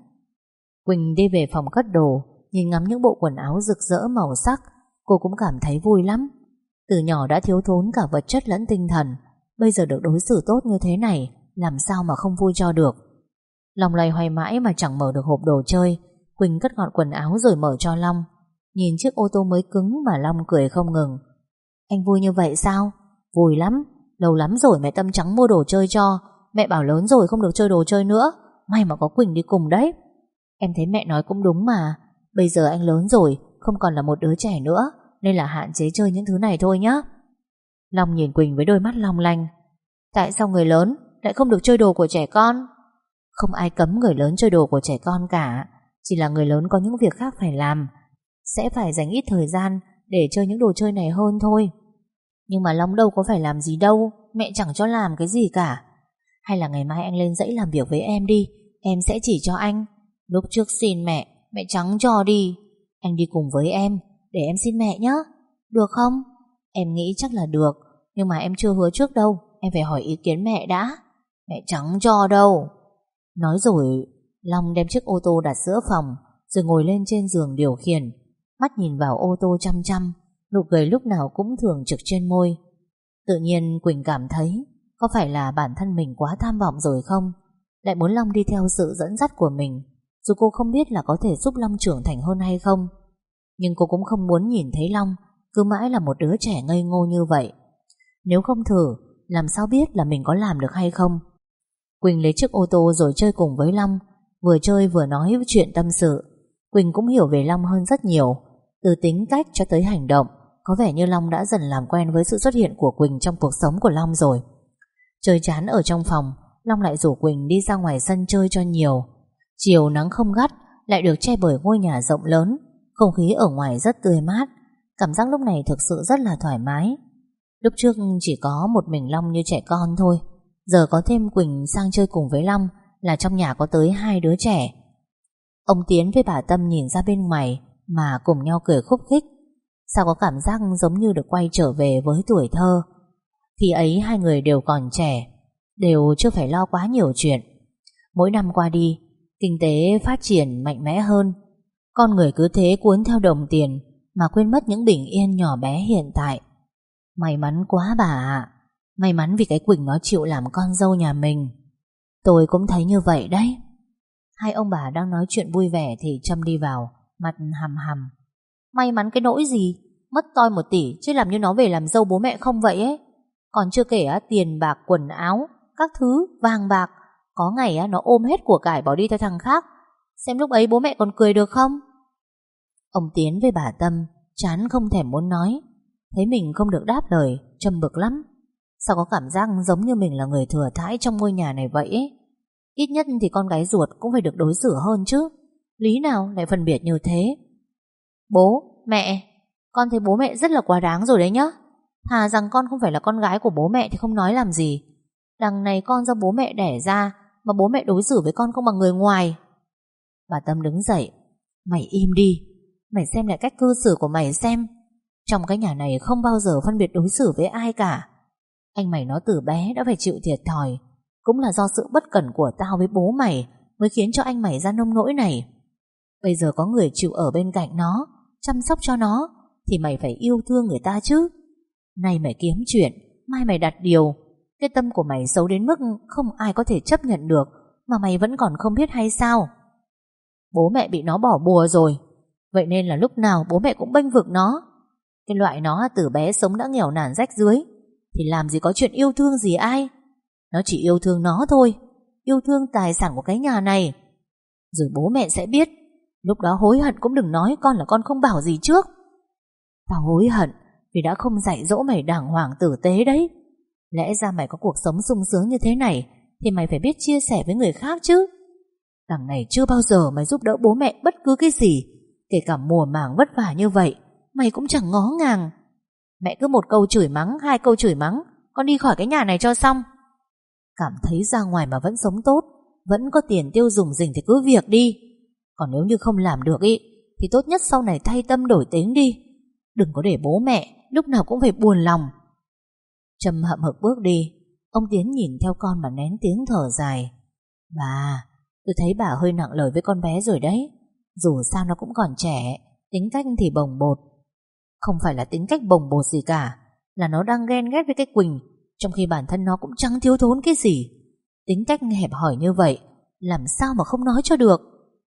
Speaker 1: Quỳnh đi về phòng cất đồ, nhìn ngắm những bộ quần áo rực rỡ màu sắc. Cô cũng cảm thấy vui lắm. Từ nhỏ đã thiếu thốn cả vật chất lẫn tinh thần, bây giờ được đối xử tốt như thế này, làm sao mà không vui cho được. Long loay hoay mãi mà chẳng mở được hộp đồ chơi. Quỳnh cất gọn quần áo rồi mở cho Long. Nhìn chiếc ô tô mới cứng mà Long cười không ngừng. Anh vui như vậy sao? Vui lắm. Lâu lắm rồi mẹ Tâm Trắng mua đồ chơi cho. Mẹ bảo lớn rồi không được chơi đồ chơi nữa. May mà có Quỳnh đi cùng đấy. Em thấy mẹ nói cũng đúng mà. Bây giờ anh lớn rồi, không còn là một đứa trẻ nữa, nên là hạn chế chơi những thứ này thôi nhá. Long nhìn Quỳnh với đôi mắt long lanh. Tại sao người lớn lại không được chơi đồ của trẻ con? Không ai cấm người lớn chơi đồ của trẻ con cả. Chỉ là người lớn có những việc khác phải làm, sẽ phải dành ít thời gian để chơi những đồ chơi này hơn thôi. Nhưng mà Long đâu có phải làm gì đâu. Mẹ chẳng cho làm cái gì cả. Hay là ngày mai anh lên dãy làm việc với em đi, em sẽ chỉ cho anh. Lúc trước xin mẹ chẳng cho đi. Anh đi cùng với em, để em xin mẹ nhé. Được không? Em nghĩ chắc là được, nhưng mà em chưa hứa trước đâu. Em phải hỏi ý kiến mẹ đã. Mẹ chẳng cho đâu. Nói rồi Long đem chiếc ô tô đặt giữa phòng, rồi ngồi lên trên giường điều khiển, mắt nhìn vào ô tô chăm chăm, nụ cười lúc nào cũng thường trực trên môi. Tự nhiên Quỳnh cảm thấy có phải là bản thân mình quá tham vọng rồi không? Lại muốn Long đi theo sự dẫn dắt của mình, dù cô không biết là có thể giúp Long trưởng thành hơn hay không. Nhưng cô cũng không muốn nhìn thấy Long cứ mãi là một đứa trẻ ngây ngô như vậy. Nếu không thử, làm sao biết là mình có làm được hay không? Quỳnh lấy chiếc ô tô rồi chơi cùng với Long, vừa chơi vừa nói chuyện tâm sự. Quỳnh cũng hiểu về Long hơn rất nhiều, từ tính cách cho tới hành động. Có vẻ như Long đã dần làm quen với sự xuất hiện của Quỳnh trong cuộc sống của Long rồi. Chơi chán ở trong phòng, Long lại rủ Quỳnh đi ra ngoài sân chơi cho nhiều. Chiều nắng không gắt, lại được che bởi ngôi nhà rộng lớn. Không khí ở ngoài rất tươi mát. Cảm giác lúc này thực sự rất là thoải mái. Lúc trước chỉ có một mình Long như trẻ con thôi, giờ có thêm Quỳnh sang chơi cùng với Long là trong nhà có tới 2 đứa trẻ. Ông Tiến với bà Tâm nhìn ra bên ngoài mà cùng nhau cười khúc khích. Sao có cảm giác giống như được quay trở về với tuổi thơ. Khi ấy hai người đều còn trẻ, đều chưa phải lo quá nhiều chuyện. Mỗi năm qua đi, kinh tế phát triển mạnh mẽ hơn. Con người cứ thế cuốn theo đồng tiền mà quên mất những bình yên nhỏ bé hiện tại. May mắn quá bà ạ. May mắn vì cái Quỳnh nó chịu làm con dâu nhà mình. Tôi cũng thấy như vậy đấy. Hai ông bà đang nói chuyện vui vẻ thì Trâm đi vào, mặt hằm hằm. May mắn cái nỗi gì? Mất toi 1 tỷ chứ làm như nó về làm dâu bố mẹ không vậy ấy. Còn chưa kể tiền bạc quần áo, các thứ vàng bạc, có ngày nó ôm hết của cải bỏ đi theo thằng khác. Xem lúc ấy bố mẹ còn cười được không? Ông Tiến với bà Tâm chán không thèm muốn nói. Thấy mình không được đáp lời, Trâm bực lắm. Sao có cảm giác giống như mình là người thừa thãi trong ngôi nhà này vậy ấy? Ít nhất thì con gái ruột cũng phải được đối xử hơn chứ. Lý nào lại phân biệt như thế? Bố, mẹ, con thấy bố mẹ rất là quá đáng rồi đấy nhá. Thà rằng con không phải là con gái của bố mẹ thì không nói làm gì. Đằng này con do bố mẹ đẻ ra, mà bố mẹ đối xử với con không bằng người ngoài. Bà Tâm đứng dậy. Mày im đi. Mày xem lại cách cư xử của mày xem. Trong cái nhà này không bao giờ phân biệt đối xử với ai cả. Anh mày nó từ bé đã phải chịu thiệt thòi. Cũng là do sự bất cẩn của tao với bố mày mới khiến cho anh mày ra nông nỗi này. Bây giờ có người chịu ở bên cạnh nó, chăm sóc cho nó, thì mày phải yêu thương người ta chứ. Nay mày kiếm chuyện, mai mày đặt điều. Cái tâm của mày xấu đến mức không ai có thể chấp nhận được, mà mày vẫn còn không biết hay sao? Bố mẹ bị nó bỏ bùa rồi. Vậy nên là lúc nào bố mẹ cũng bênh vực nó. Cái loại nó từ bé sống đã nghèo nàn rách rưới thì làm gì có chuyện yêu thương gì ai. Nó chỉ yêu thương nó thôi, yêu thương tài sản của cái nhà này. Rồi bố mẹ sẽ biết. Lúc đó hối hận cũng đừng nói con là con không bảo gì trước. Tao hối hận vì đã không dạy dỗ mày đàng hoàng tử tế đấy. Lẽ ra mày có cuộc sống sung sướng như thế này thì mày phải biết chia sẻ với người khác chứ. Đằng này chưa bao giờ mày giúp đỡ bố mẹ bất cứ cái gì. Kể cả mùa màng vất vả như vậy mày cũng chẳng ngó ngàng. Mẹ cứ một câu chửi mắng, hai câu chửi mắng, con đi khỏi cái nhà này cho xong. Cảm thấy ra ngoài mà vẫn sống tốt, vẫn có tiền tiêu dùng dình thì cứ việc đi. Còn nếu như không làm được ý thì tốt nhất sau này thay tâm đổi tính đi. Đừng có để bố mẹ lúc nào cũng phải buồn lòng. Trâm hậm hực bước đi. Ông Tiến nhìn theo con mà nén tiếng thở dài. Bà, tôi thấy bà hơi nặng lời với con bé rồi đấy. Dù sao nó cũng còn trẻ, tính cách thì bồng bột. Không phải là tính cách bồng bột gì cả, là nó đang ghen ghét với cái Quỳnh, trong khi bản thân nó cũng chẳng thiếu thốn cái gì. Tính cách hẹp hòi như vậy làm sao mà không nói cho được.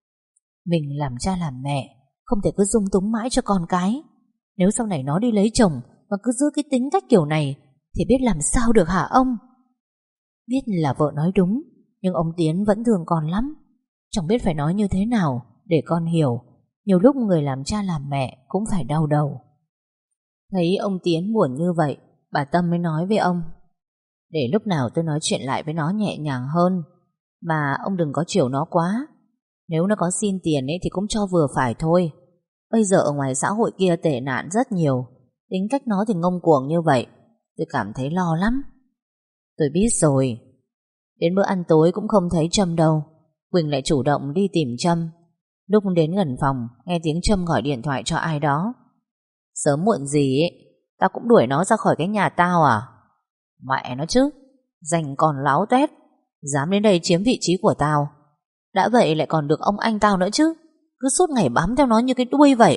Speaker 1: Mình làm cha làm mẹ không thể cứ dung túng mãi cho con cái. Nếu sau này nó đi lấy chồng mà cứ giữ cái tính cách kiểu này thì biết làm sao được hả ông? Biết là vợ nói đúng, nhưng ông Tiến vẫn thương con lắm. Chẳng biết phải nói như thế nào để con hiểu. Nhiều lúc người làm cha làm mẹ cũng phải đau đầu. Thấy ông Tiến buồn như vậy, bà Tâm mới nói với ông: để lúc nào tôi nói chuyện lại với nó nhẹ nhàng hơn. Mà ông đừng có chiều nó quá. Nếu nó có xin tiền ấy thì cũng cho vừa phải thôi. Bây giờ ở ngoài xã hội kia tệ nạn rất nhiều. Tính cách nó thì ngông cuồng như vậy, tôi cảm thấy lo lắm. Tôi biết rồi. Đến bữa ăn tối cũng không thấy Trâm đâu. Quỳnh lại chủ động đi tìm Trâm. Lúc đến gần phòng, nghe tiếng Trâm gọi điện thoại cho ai đó. Sớm muộn gì ấy, tao cũng đuổi nó ra khỏi cái nhà tao à? Mẹ nó chứ, danh còn láo tuét, dám đến đây chiếm vị trí của tao. Đã vậy lại còn được ông anh tao nữa chứ, cứ suốt ngày bám theo nó như cái đuôi vậy.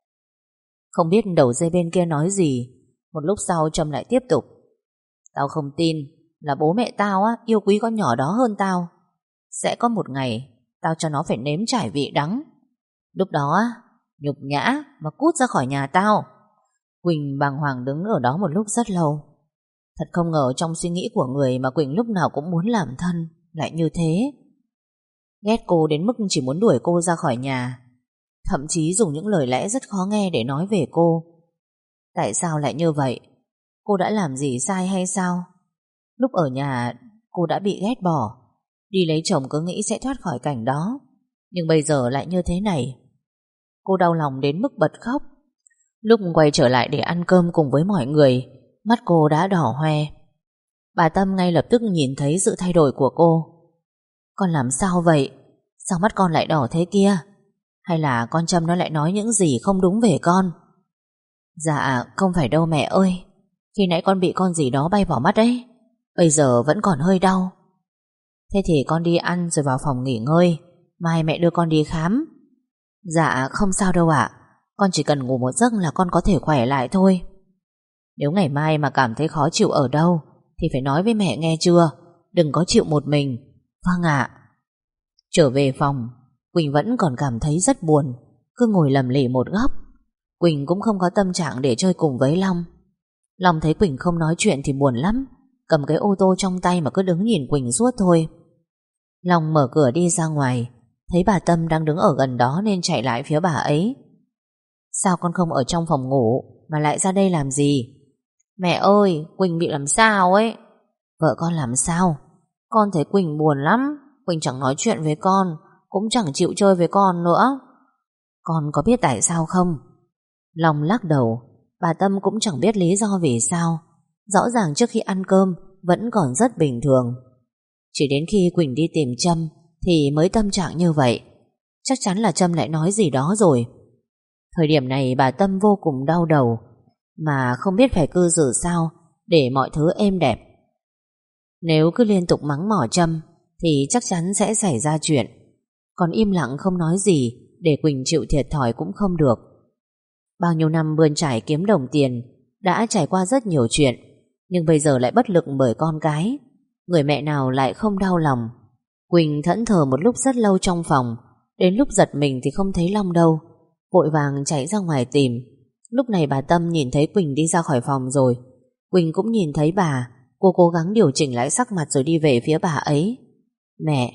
Speaker 1: Không biết đầu dây bên kia nói gì. Một lúc sau Trâm lại tiếp tục: tao không tin là bố mẹ tao yêu quý con nhỏ đó hơn tao. Sẽ có một ngày tao cho nó phải nếm trải vị đắng. Lúc đó nhục nhã mà cút ra khỏi nhà tao. Quỳnh bàng hoàng đứng ở đó một lúc rất lâu. Thật không ngờ trong suy nghĩ của người mà Quỳnh lúc nào cũng muốn làm thân lại như thế. Ghét cô đến mức chỉ muốn đuổi cô ra khỏi nhà, thậm chí dùng những lời lẽ rất khó nghe để nói về cô. Tại sao lại như vậy? Cô đã làm gì sai hay sao? Lúc ở nhà cô đã bị ghét bỏ. Đi lấy chồng cứ nghĩ sẽ thoát khỏi cảnh đó, nhưng bây giờ lại như thế này. Cô đau lòng đến mức bật khóc. Lúc quay trở lại để ăn cơm cùng với mọi người, mắt cô đã đỏ hoe. Bà Tâm ngay lập tức nhìn thấy sự thay đổi của cô. Con làm sao vậy? Sao mắt con lại đỏ thế kia? Hay là con Trâm nó lại nói những gì không đúng về con? Dạ không phải đâu mẹ ơi. Khi nãy con bị con gì đó bay vào mắt đấy. Bây giờ vẫn còn hơi đau. Thế thì con đi ăn rồi vào phòng nghỉ ngơi, mai mẹ đưa con đi khám. Dạ không sao đâu ạ. Con chỉ cần ngủ một giấc là con có thể khỏe lại thôi. Nếu ngày mai mà cảm thấy khó chịu ở đâu thì phải nói với mẹ nghe chưa? Đừng có chịu một mình. Vâng ạ. Trở về phòng, Quỳnh vẫn còn cảm thấy rất buồn, cứ ngồi lầm lì một góc. Quỳnh cũng không có tâm trạng để chơi cùng với Long. Long thấy Quỳnh không nói chuyện thì buồn lắm, cầm cái ô tô trong tay mà cứ đứng nhìn Quỳnh suốt thôi. Long mở cửa đi ra ngoài, thấy bà Tâm đang đứng ở gần đó nên chạy lại phía bà ấy. Sao con không ở trong phòng ngủ mà lại ra đây làm gì? Mẹ ơi, Quỳnh bị làm sao ấy. Vợ con làm sao? Con thấy Quỳnh buồn lắm. Quỳnh chẳng nói chuyện với con, cũng chẳng chịu chơi với con nữa. Con có biết tại sao không? Long lắc đầu. Bà Tâm cũng chẳng biết lý do vì sao. Rõ ràng trước khi ăn cơm vẫn còn rất bình thường. Chỉ đến khi Quỳnh đi tìm Trâm thì mới tâm trạng như vậy. Chắc chắn là Trâm lại nói gì đó rồi. Thời điểm này bà Tâm vô cùng đau đầu, mà không biết phải cư xử sao để mọi thứ êm đẹp. Nếu cứ liên tục mắng mỏ Trâm thì chắc chắn sẽ xảy ra chuyện. Còn im lặng không nói gì để Quỳnh chịu thiệt thòi cũng không được. Bao nhiêu năm bươn trải kiếm đồng tiền, đã trải qua rất nhiều chuyện, nhưng bây giờ lại bất lực bởi con cái. Người mẹ nào lại không đau lòng. Quỳnh thẫn thờ một lúc rất lâu trong phòng,
Speaker 2: Đến lúc giật mình thì không thấy Long đâu, vội vàng chạy ra ngoài tìm. Lúc này bà Tâm nhìn thấy Quỳnh đi ra khỏi phòng rồi. Quỳnh cũng nhìn thấy bà. Cô cố gắng điều chỉnh lại sắc mặt rồi đi về phía bà ấy. Mẹ.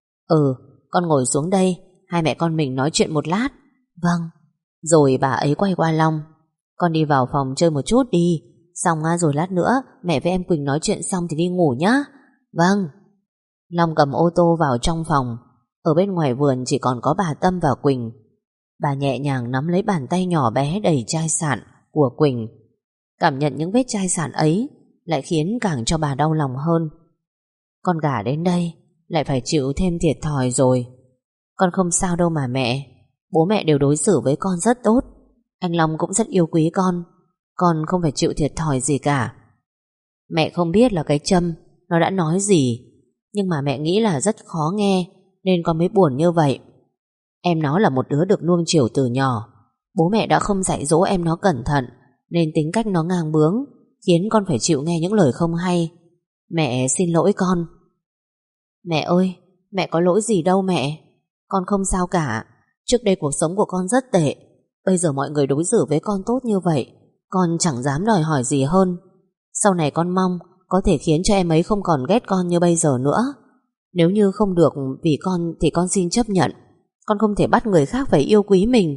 Speaker 2: Con ngồi xuống đây, hai mẹ con mình nói chuyện một lát. Vâng. Rồi bà ấy quay qua Long. Con đi vào phòng chơi một chút đi, xong rồi lát nữa mẹ với em Quỳnh nói chuyện xong thì đi ngủ nhá. Vâng. Long cầm ô tô vào trong phòng. Ở bên ngoài vườn chỉ còn có bà Tâm và Quỳnh. Bà nhẹ nhàng nắm lấy bàn tay nhỏ bé đầy chai sạn của Quỳnh. Cảm nhận những vết chai sạn ấy lại khiến càng cho bà đau lòng hơn. Con gả đến đây lại phải chịu thêm thiệt thòi rồi. Con không sao đâu mà mẹ. Bố mẹ đều đối xử với con rất tốt. Anh Long cũng rất yêu quý con. Con không phải chịu thiệt thòi gì cả. Mẹ không biết là cái Trâm nó đã nói gì, nhưng mà mẹ nghĩ là rất khó nghe, nên con mới buồn như vậy. Em nó là một đứa được nuông chiều từ nhỏ. Bố mẹ đã không dạy dỗ em nó cẩn thận, nên tính cách nó ngang bướng, khiến con phải chịu nghe những lời không hay. Mẹ xin lỗi con. Mẹ ơi, mẹ có lỗi gì đâu mẹ. Con không sao cả. Trước đây cuộc sống của con rất tệ. Bây giờ mọi người đối xử với con tốt như vậy, con chẳng dám đòi hỏi gì hơn. Sau này con mong có thể khiến cho em ấy không còn ghét con như bây giờ nữa. Nếu như không được vì con thì con xin chấp nhận. Con không thể bắt người khác phải yêu quý mình.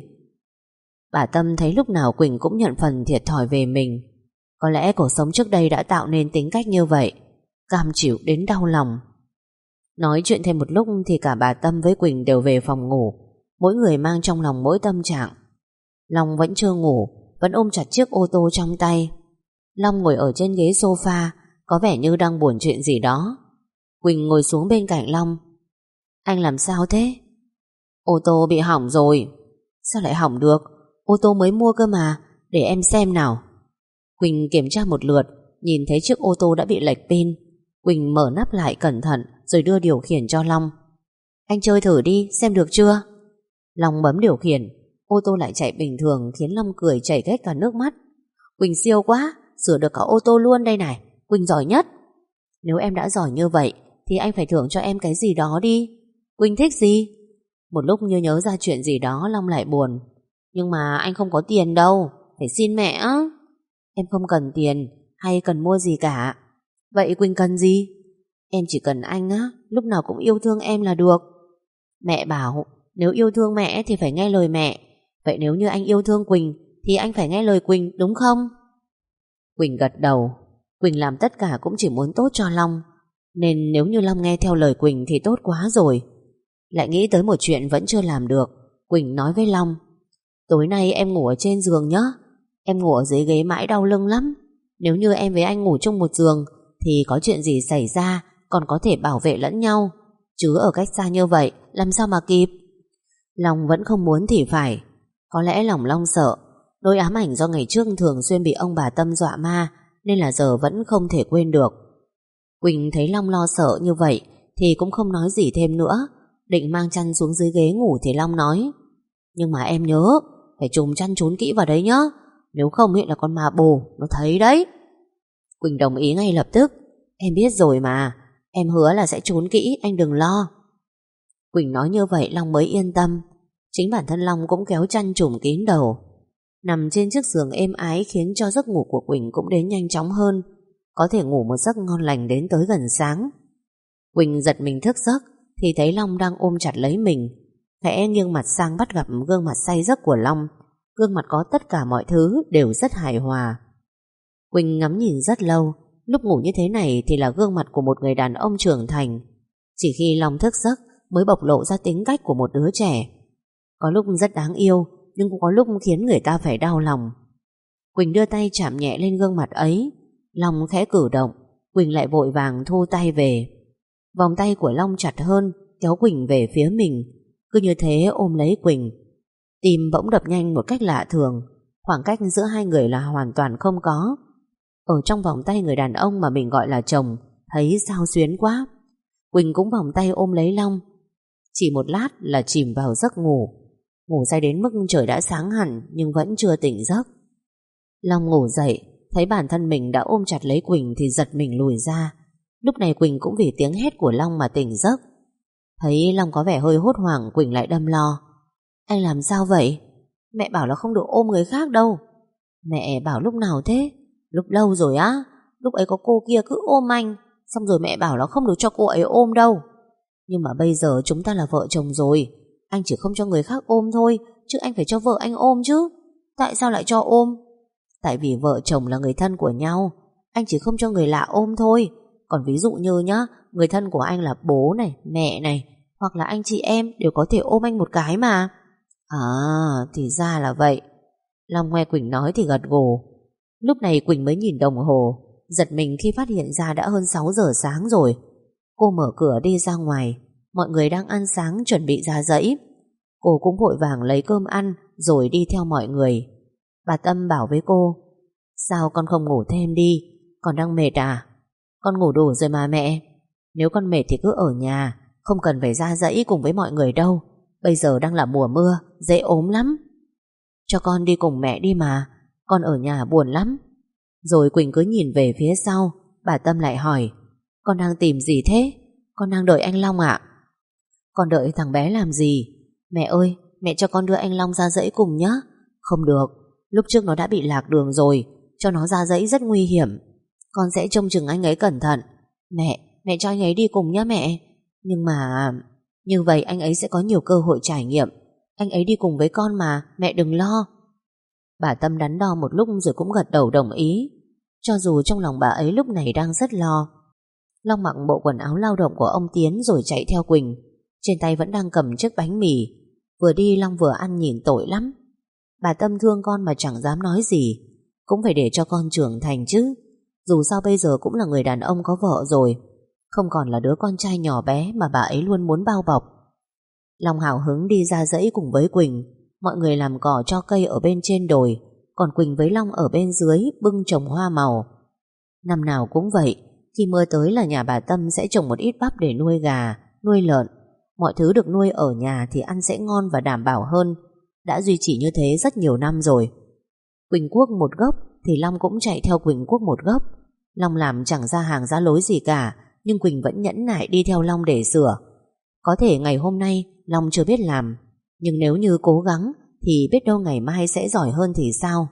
Speaker 2: Bà Tâm thấy lúc nào Quỳnh cũng nhận phần thiệt thòi về mình. Có lẽ cuộc sống trước đây đã tạo nên tính cách như vậy, cam chịu đến đau lòng. Nói chuyện thêm một lúc thì cả bà Tâm với Quỳnh đều về phòng ngủ. Mỗi người mang trong lòng mỗi tâm trạng. Long vẫn chưa ngủ, vẫn ôm chặt chiếc ô tô trong tay. Long ngồi ở trên ghế sofa, có vẻ như đang buồn chuyện gì đó. Quỳnh ngồi xuống bên cạnh Long. Anh làm sao thế? Ô tô bị hỏng rồi. Sao lại hỏng được? Ô tô mới mua cơ mà. Để em xem nào. Quỳnh kiểm tra một lượt, nhìn thấy chiếc ô tô đã bị lệch pin. Quỳnh mở nắp lại cẩn thận rồi đưa điều khiển cho Long. Anh chơi thử đi, xem được chưa? Long bấm điều khiển. Ô tô lại chạy bình thường, khiến Long cười chảy hết cả nước mắt. Quỳnh siêu quá, sửa được cả ô tô luôn đây này. Quỳnh giỏi nhất. Nếu em đã giỏi như vậy thì anh phải thưởng cho em cái gì đó đi. Quỳnh thích gì? Một lúc như nhớ ra chuyện gì đó, Long lại buồn. Nhưng mà anh không có tiền đâu, phải xin mẹ á. Em không cần tiền hay cần mua gì cả. Vậy Quỳnh cần gì? Em chỉ cần anh á, lúc nào cũng yêu thương em là được. Mẹ bảo nếu yêu thương mẹ thì phải nghe lời mẹ. Vậy nếu như anh yêu thương Quỳnh thì anh phải nghe lời Quỳnh, đúng không? Quỳnh gật đầu. Quỳnh làm tất cả cũng chỉ muốn tốt cho Long, nên nếu như Long nghe theo lời Quỳnh thì tốt quá rồi. Lại nghĩ tới một chuyện vẫn chưa làm được. Quỳnh nói với Long: tối nay em ngủ ở trên giường nhé. Em ngủ ở dưới ghế mãi đau lưng lắm. Nếu như em với anh ngủ chung một giường thì có chuyện gì xảy ra còn có thể bảo vệ lẫn nhau. Chứ ở cách xa như vậy làm sao mà kịp. Long vẫn không muốn thì phải. Có lẽ lòng Long sợ nỗi ám ảnh do ngày trước thường xuyên bị ông bà Tâm dọa ma, nên là giờ vẫn không thể quên được. Quỳnh thấy Long lo sợ như vậy thì cũng không nói gì thêm nữa. Định mang chăn xuống dưới ghế ngủ thì Long nói: nhưng mà em nhớ phải trùm chăn trốn kỹ vào đấy nhá. Nếu không hiện là con ma bồ nó thấy đấy. Quỳnh đồng ý ngay lập tức. Em biết rồi mà. Em hứa là sẽ trốn kỹ, anh đừng lo. Quỳnh nói như vậy Long mới yên tâm. Chính bản thân Long cũng kéo chăn trùm kín đầu. Nằm trên chiếc giường êm ái khiến cho giấc ngủ của Quỳnh cũng đến nhanh chóng hơn. Có thể ngủ một giấc ngon lành đến tới gần sáng. Quỳnh giật mình thức giấc thì thấy Long đang ôm chặt lấy mình. Khẽ nghiêng mặt sang bắt gặp gương mặt say giấc của Long. Gương mặt có tất cả mọi thứ đều rất hài hòa. Quỳnh ngắm nhìn rất lâu. Lúc ngủ như thế này thì là gương mặt của một người đàn ông trưởng thành. Chỉ khi Long thức giấc mới bộc lộ ra tính cách của một đứa trẻ. Có lúc rất đáng yêu, nhưng cũng có lúc khiến người ta phải đau lòng. Quỳnh đưa tay chạm nhẹ lên gương mặt ấy. Long khẽ cử động, Quỳnh lại vội vàng thu tay về. Vòng tay của Long chặt hơn, kéo Quỳnh về phía mình. Cứ như thế ôm lấy Quỳnh. Tim bỗng đập nhanh một cách lạ thường. Khoảng cách giữa hai người là hoàn toàn không có. Ở trong vòng tay người đàn ông mà mình gọi là chồng, thấy sao xuyến quá. Quỳnh cũng vòng tay ôm lấy Long. Chỉ một lát là chìm vào giấc ngủ. Ngủ say đến mức trời đã sáng hẳn nhưng vẫn chưa tỉnh giấc. Long ngủ dậy, thấy bản thân mình đã ôm chặt lấy Quỳnh thì giật mình lùi ra. Lúc này Quỳnh cũng vì tiếng hét của Long mà tỉnh giấc. Thấy Long có vẻ hơi hốt hoảng, Quỳnh lại đâm lo. Anh làm sao vậy? Mẹ bảo là không được ôm người khác đâu. Mẹ bảo lúc nào thế? Lúc lâu rồi á. Lúc ấy có cô kia cứ ôm anh, xong rồi mẹ bảo là không được cho cô ấy ôm đâu. Nhưng mà bây giờ chúng ta là vợ chồng rồi, anh chỉ không cho người khác ôm thôi, chứ anh phải cho vợ anh ôm chứ. Tại sao lại cho ôm? Tại vì vợ chồng là người thân của nhau, anh chỉ không cho người lạ ôm thôi. Còn ví dụ như nhá, người thân của anh là bố này, mẹ này, hoặc là anh chị em đều có thể ôm anh một cái mà. À, thì ra là vậy. Long nghe Quỳnh nói thì gật gù. Lúc này Quỳnh mới nhìn đồng hồ, giật mình khi phát hiện ra đã hơn 6 giờ sáng rồi. Cô mở cửa đi ra ngoài, mọi người đang ăn sáng chuẩn bị ra dãy. Cô cũng vội vàng lấy cơm ăn rồi đi theo mọi người. Bà Tâm bảo với cô: Sao con không ngủ thêm đi? Con đang mệt à? Con ngủ đủ rồi mà mẹ. Nếu con mệt thì cứ ở nhà, không cần phải ra dãy cùng với mọi người đâu. Bây giờ đang là mùa mưa, dễ ốm lắm. Cho con đi cùng mẹ đi mà, con ở nhà buồn lắm. Rồi Quỳnh cứ nhìn về phía sau. Bà Tâm lại hỏi: Con đang tìm gì thế? Con đang đợi anh Long ạ. Con đợi thằng bé làm gì? Mẹ ơi, mẹ cho con đưa anh Long ra dãy cùng nhé. Không được, lúc trước nó đã bị lạc đường rồi, cho nó ra dãy rất nguy hiểm. Con sẽ trông chừng anh ấy cẩn thận. Mẹ cho anh ấy đi cùng nhé mẹ. Nhưng mà như vậy anh ấy sẽ có nhiều cơ hội trải nghiệm. Anh ấy đi cùng với con mà, mẹ đừng lo. Bà Tâm đắn đo một lúc rồi cũng gật đầu đồng ý, cho dù trong lòng bà ấy lúc này đang rất lo. Long mặc bộ quần áo lao động của ông Tiến rồi chạy theo Quỳnh. Trên tay vẫn đang cầm chiếc bánh mì. Vừa đi Long vừa ăn nhìn tội lắm. Bà Tâm thương con mà chẳng dám nói gì, cũng phải để cho con trưởng thành chứ. Dù sao bây giờ cũng là người đàn ông có vợ rồi, không còn là đứa con trai nhỏ bé mà bà ấy luôn muốn bao bọc. Long hào hứng đi ra dãy cùng với Quỳnh. Mọi người làm cỏ cho cây ở bên trên đồi, còn Quỳnh với Long ở bên dưới bưng trồng hoa màu. Năm nào cũng vậy, khi mưa tới là nhà bà Tâm sẽ trồng một ít bắp để nuôi gà, nuôi lợn. Mọi thứ được nuôi ở nhà thì ăn sẽ ngon và đảm bảo hơn. Đã duy trì như thế rất nhiều năm rồi. Quỳnh cuốc một gốc thì Long cũng chạy theo Quỳnh cuốc một gốc. Long làm chẳng ra hàng ra lối gì cả, nhưng Quỳnh vẫn nhẫn nại đi theo Long để sửa. Có thể ngày hôm nay Long chưa biết làm, nhưng nếu như cố gắng thì biết đâu ngày mai sẽ giỏi hơn thì sao.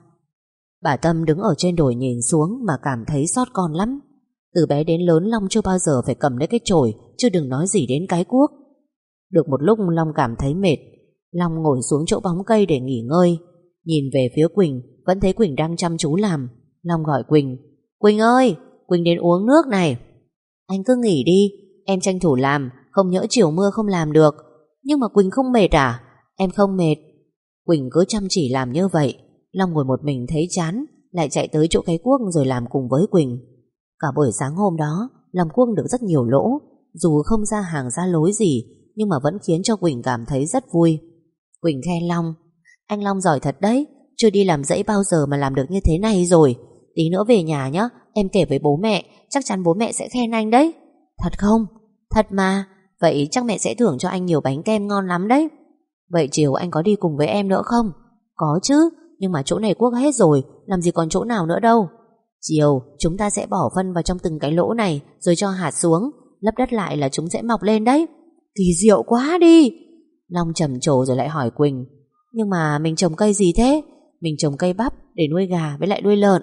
Speaker 2: Bà Tâm đứng ở trên đồi nhìn xuống mà cảm thấy xót con lắm. Từ bé đến lớn Long chưa bao giờ phải cầm lấy cái chổi, chứ đừng nói gì đến cái cuốc. Được một lúc Long cảm thấy mệt. Long ngồi xuống chỗ bóng cây để nghỉ ngơi. Nhìn về phía Quỳnh, vẫn thấy Quỳnh đang chăm chú làm. Long gọi Quỳnh: Quỳnh ơi, Quỳnh đến uống nước này. Anh cứ nghỉ đi, em tranh thủ làm, không nhỡ chiều mưa không làm được. Nhưng mà Quỳnh không mệt à? Em không mệt. Quỳnh cứ chăm chỉ làm như vậy. Long ngồi một mình thấy chán, lại chạy tới chỗ cái cuốc rồi làm cùng với Quỳnh. Cả buổi sáng hôm đó làm cuốc được rất nhiều lỗ. Dù không ra hàng ra lối gì, nhưng mà vẫn khiến cho Quỳnh cảm thấy rất vui. Quỳnh khen Long: Anh Long giỏi thật đấy, chưa đi làm dãy bao giờ mà làm được như thế này rồi. Tí nữa về nhà nhé, em kể với bố mẹ, chắc chắn bố mẹ sẽ khen anh đấy. Thật không? Thật mà. Vậy chắc mẹ sẽ thưởng cho anh nhiều bánh kem ngon lắm đấy. Vậy chiều anh có đi cùng với em nữa không? Có chứ, nhưng mà chỗ này cuốc hết rồi, làm gì còn chỗ nào nữa đâu. Chiều chúng ta sẽ bỏ phân vào trong từng cái lỗ này, rồi cho hạt xuống, lấp đất lại là chúng sẽ mọc lên đấy. Kỳ diệu quá đi. Long trầm trồ rồi lại hỏi Quỳnh: Nhưng mà mình trồng cây gì thế? Mình trồng cây bắp để nuôi gà với lại nuôi lợn.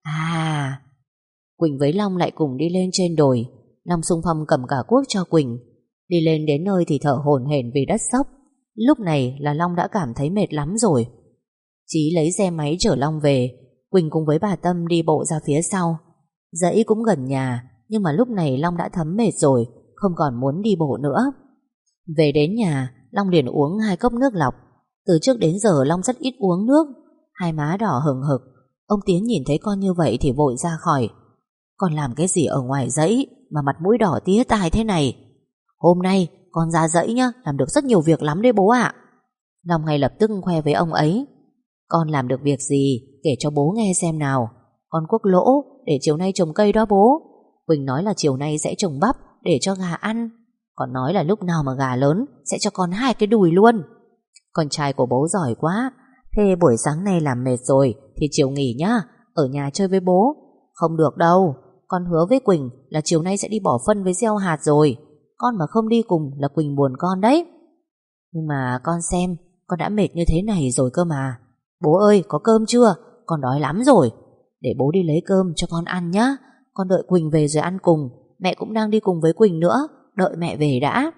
Speaker 2: À. Quỳnh với Long lại cùng đi lên trên đồi. Long xung phong cầm cả cuốc cho Quỳnh. Đi lên đến nơi thì thở hổn hển vì đất xốc. Lúc này là Long đã cảm thấy mệt lắm rồi. Chí lấy xe máy chở Long về. Quỳnh cùng với bà Tâm đi bộ ra phía sau. Dãy cũng gần nhà, nhưng mà lúc này Long đã thấm mệt rồi, không còn muốn đi bộ nữa. Về đến nhà, Long liền uống 2 cốc nước lọc. Từ trước đến giờ Long rất ít uống nước. Hai má đỏ hừng hực. Ông Tiến nhìn thấy con như vậy thì vội ra khỏi: Con làm cái gì ở ngoài dãy mà mặt mũi đỏ tía tai thế này? Hôm nay con ra dãy nhá, làm được rất nhiều việc lắm đấy bố ạ. Long ngay lập tức khoe với ông ấy: Con làm được việc gì? Kể cho bố nghe xem nào. Con cuốc lỗ để chiều nay trồng cây đó bố. Quỳnh nói là chiều nay sẽ trồng bắp để cho gà ăn. Con nói là lúc nào mà gà lớn sẽ cho con 2 cái đùi luôn. Con trai của bố giỏi quá. Thế buổi sáng nay làm mệt rồi thì chiều nghỉ nhá, ở nhà chơi với bố. Không được đâu, con hứa với Quỳnh là chiều nay sẽ đi bỏ phân với gieo hạt rồi. Con mà không đi cùng là Quỳnh buồn con đấy. Nhưng mà con xem, con đã mệt như thế này rồi cơ mà. Bố ơi, có cơm chưa? Con đói lắm rồi. Để bố đi lấy cơm cho con ăn nhá. Con đợi Quỳnh về rồi ăn cùng. Mẹ cũng đang đi cùng với Quỳnh nữa. Đợi mẹ về đã.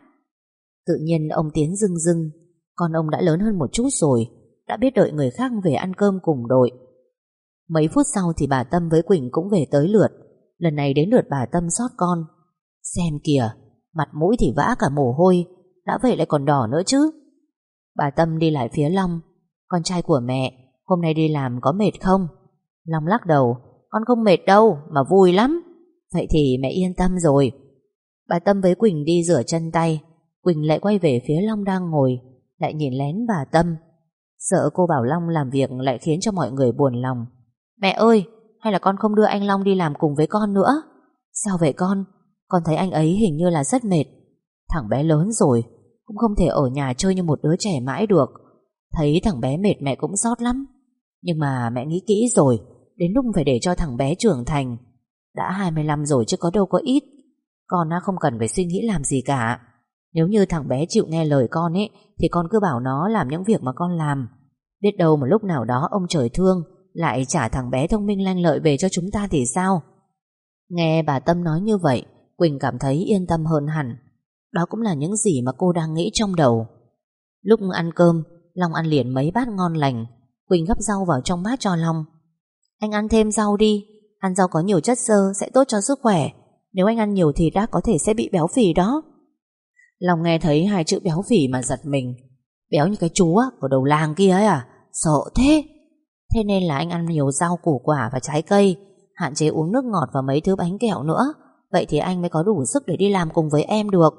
Speaker 2: Tự nhiên ông Tiến rưng rưng. Con ông đã lớn hơn một chút rồi, đã biết đợi người khác về ăn cơm cùng đội. Mấy phút sau thì bà Tâm với Quỳnh cũng về tới lượt. Lần này đến lượt bà Tâm xót con. Xem kìa, mặt mũi thì vã cả mồ hôi, đã vậy lại còn đỏ nữa chứ. Bà Tâm đi lại phía Long. Con trai của mẹ, hôm nay đi làm có mệt không? Long lắc đầu. Con không mệt đâu, mà vui lắm. Vậy thì mẹ yên tâm rồi. Bà Tâm với Quỳnh đi rửa chân tay. Quỳnh lại quay về phía Long đang ngồi, lại nhìn lén bà Tâm. Sợ cô bảo Long làm việc lại khiến cho mọi người buồn lòng. Mẹ ơi, hay là con không đưa anh Long đi làm cùng với con nữa? Sao vậy con? Con thấy anh ấy hình như là rất mệt. Thằng bé lớn rồi, cũng không thể ở nhà chơi như một đứa trẻ mãi được. Thấy thằng bé mệt mẹ cũng xót lắm. Nhưng mà mẹ nghĩ kỹ rồi, đến lúc phải để cho thằng bé trưởng thành. Đã 25 rồi chứ có đâu có ít. Con không cần phải suy nghĩ làm gì cả. Nếu như thằng bé chịu nghe lời con ấy, thì con cứ bảo nó làm những việc mà con làm. Biết đâu một lúc nào đó ông trời thương lại trả thằng bé thông minh lanh lợi về cho chúng ta thì sao? Nghe bà Tâm nói như vậy, Quỳnh cảm thấy yên tâm hơn hẳn. Đó cũng là những gì mà cô đang nghĩ trong đầu. Lúc ăn cơm, Long ăn liền mấy bát ngon lành. Quỳnh gắp rau vào trong bát cho Long. Anh ăn thêm rau đi. Ăn rau có nhiều chất xơ sẽ tốt cho sức khỏe. Nếu anh ăn nhiều thịt có thể sẽ bị béo phì đó. Long nghe thấy hai chữ béo phì mà giật mình. Béo như cái chú ở đầu làng kia ấy à? Sợ thế. Thế nên là anh ăn nhiều rau củ quả và trái cây, hạn chế uống nước ngọt và mấy thứ bánh kẹo nữa. Vậy thì anh mới có đủ sức để đi làm cùng với em được.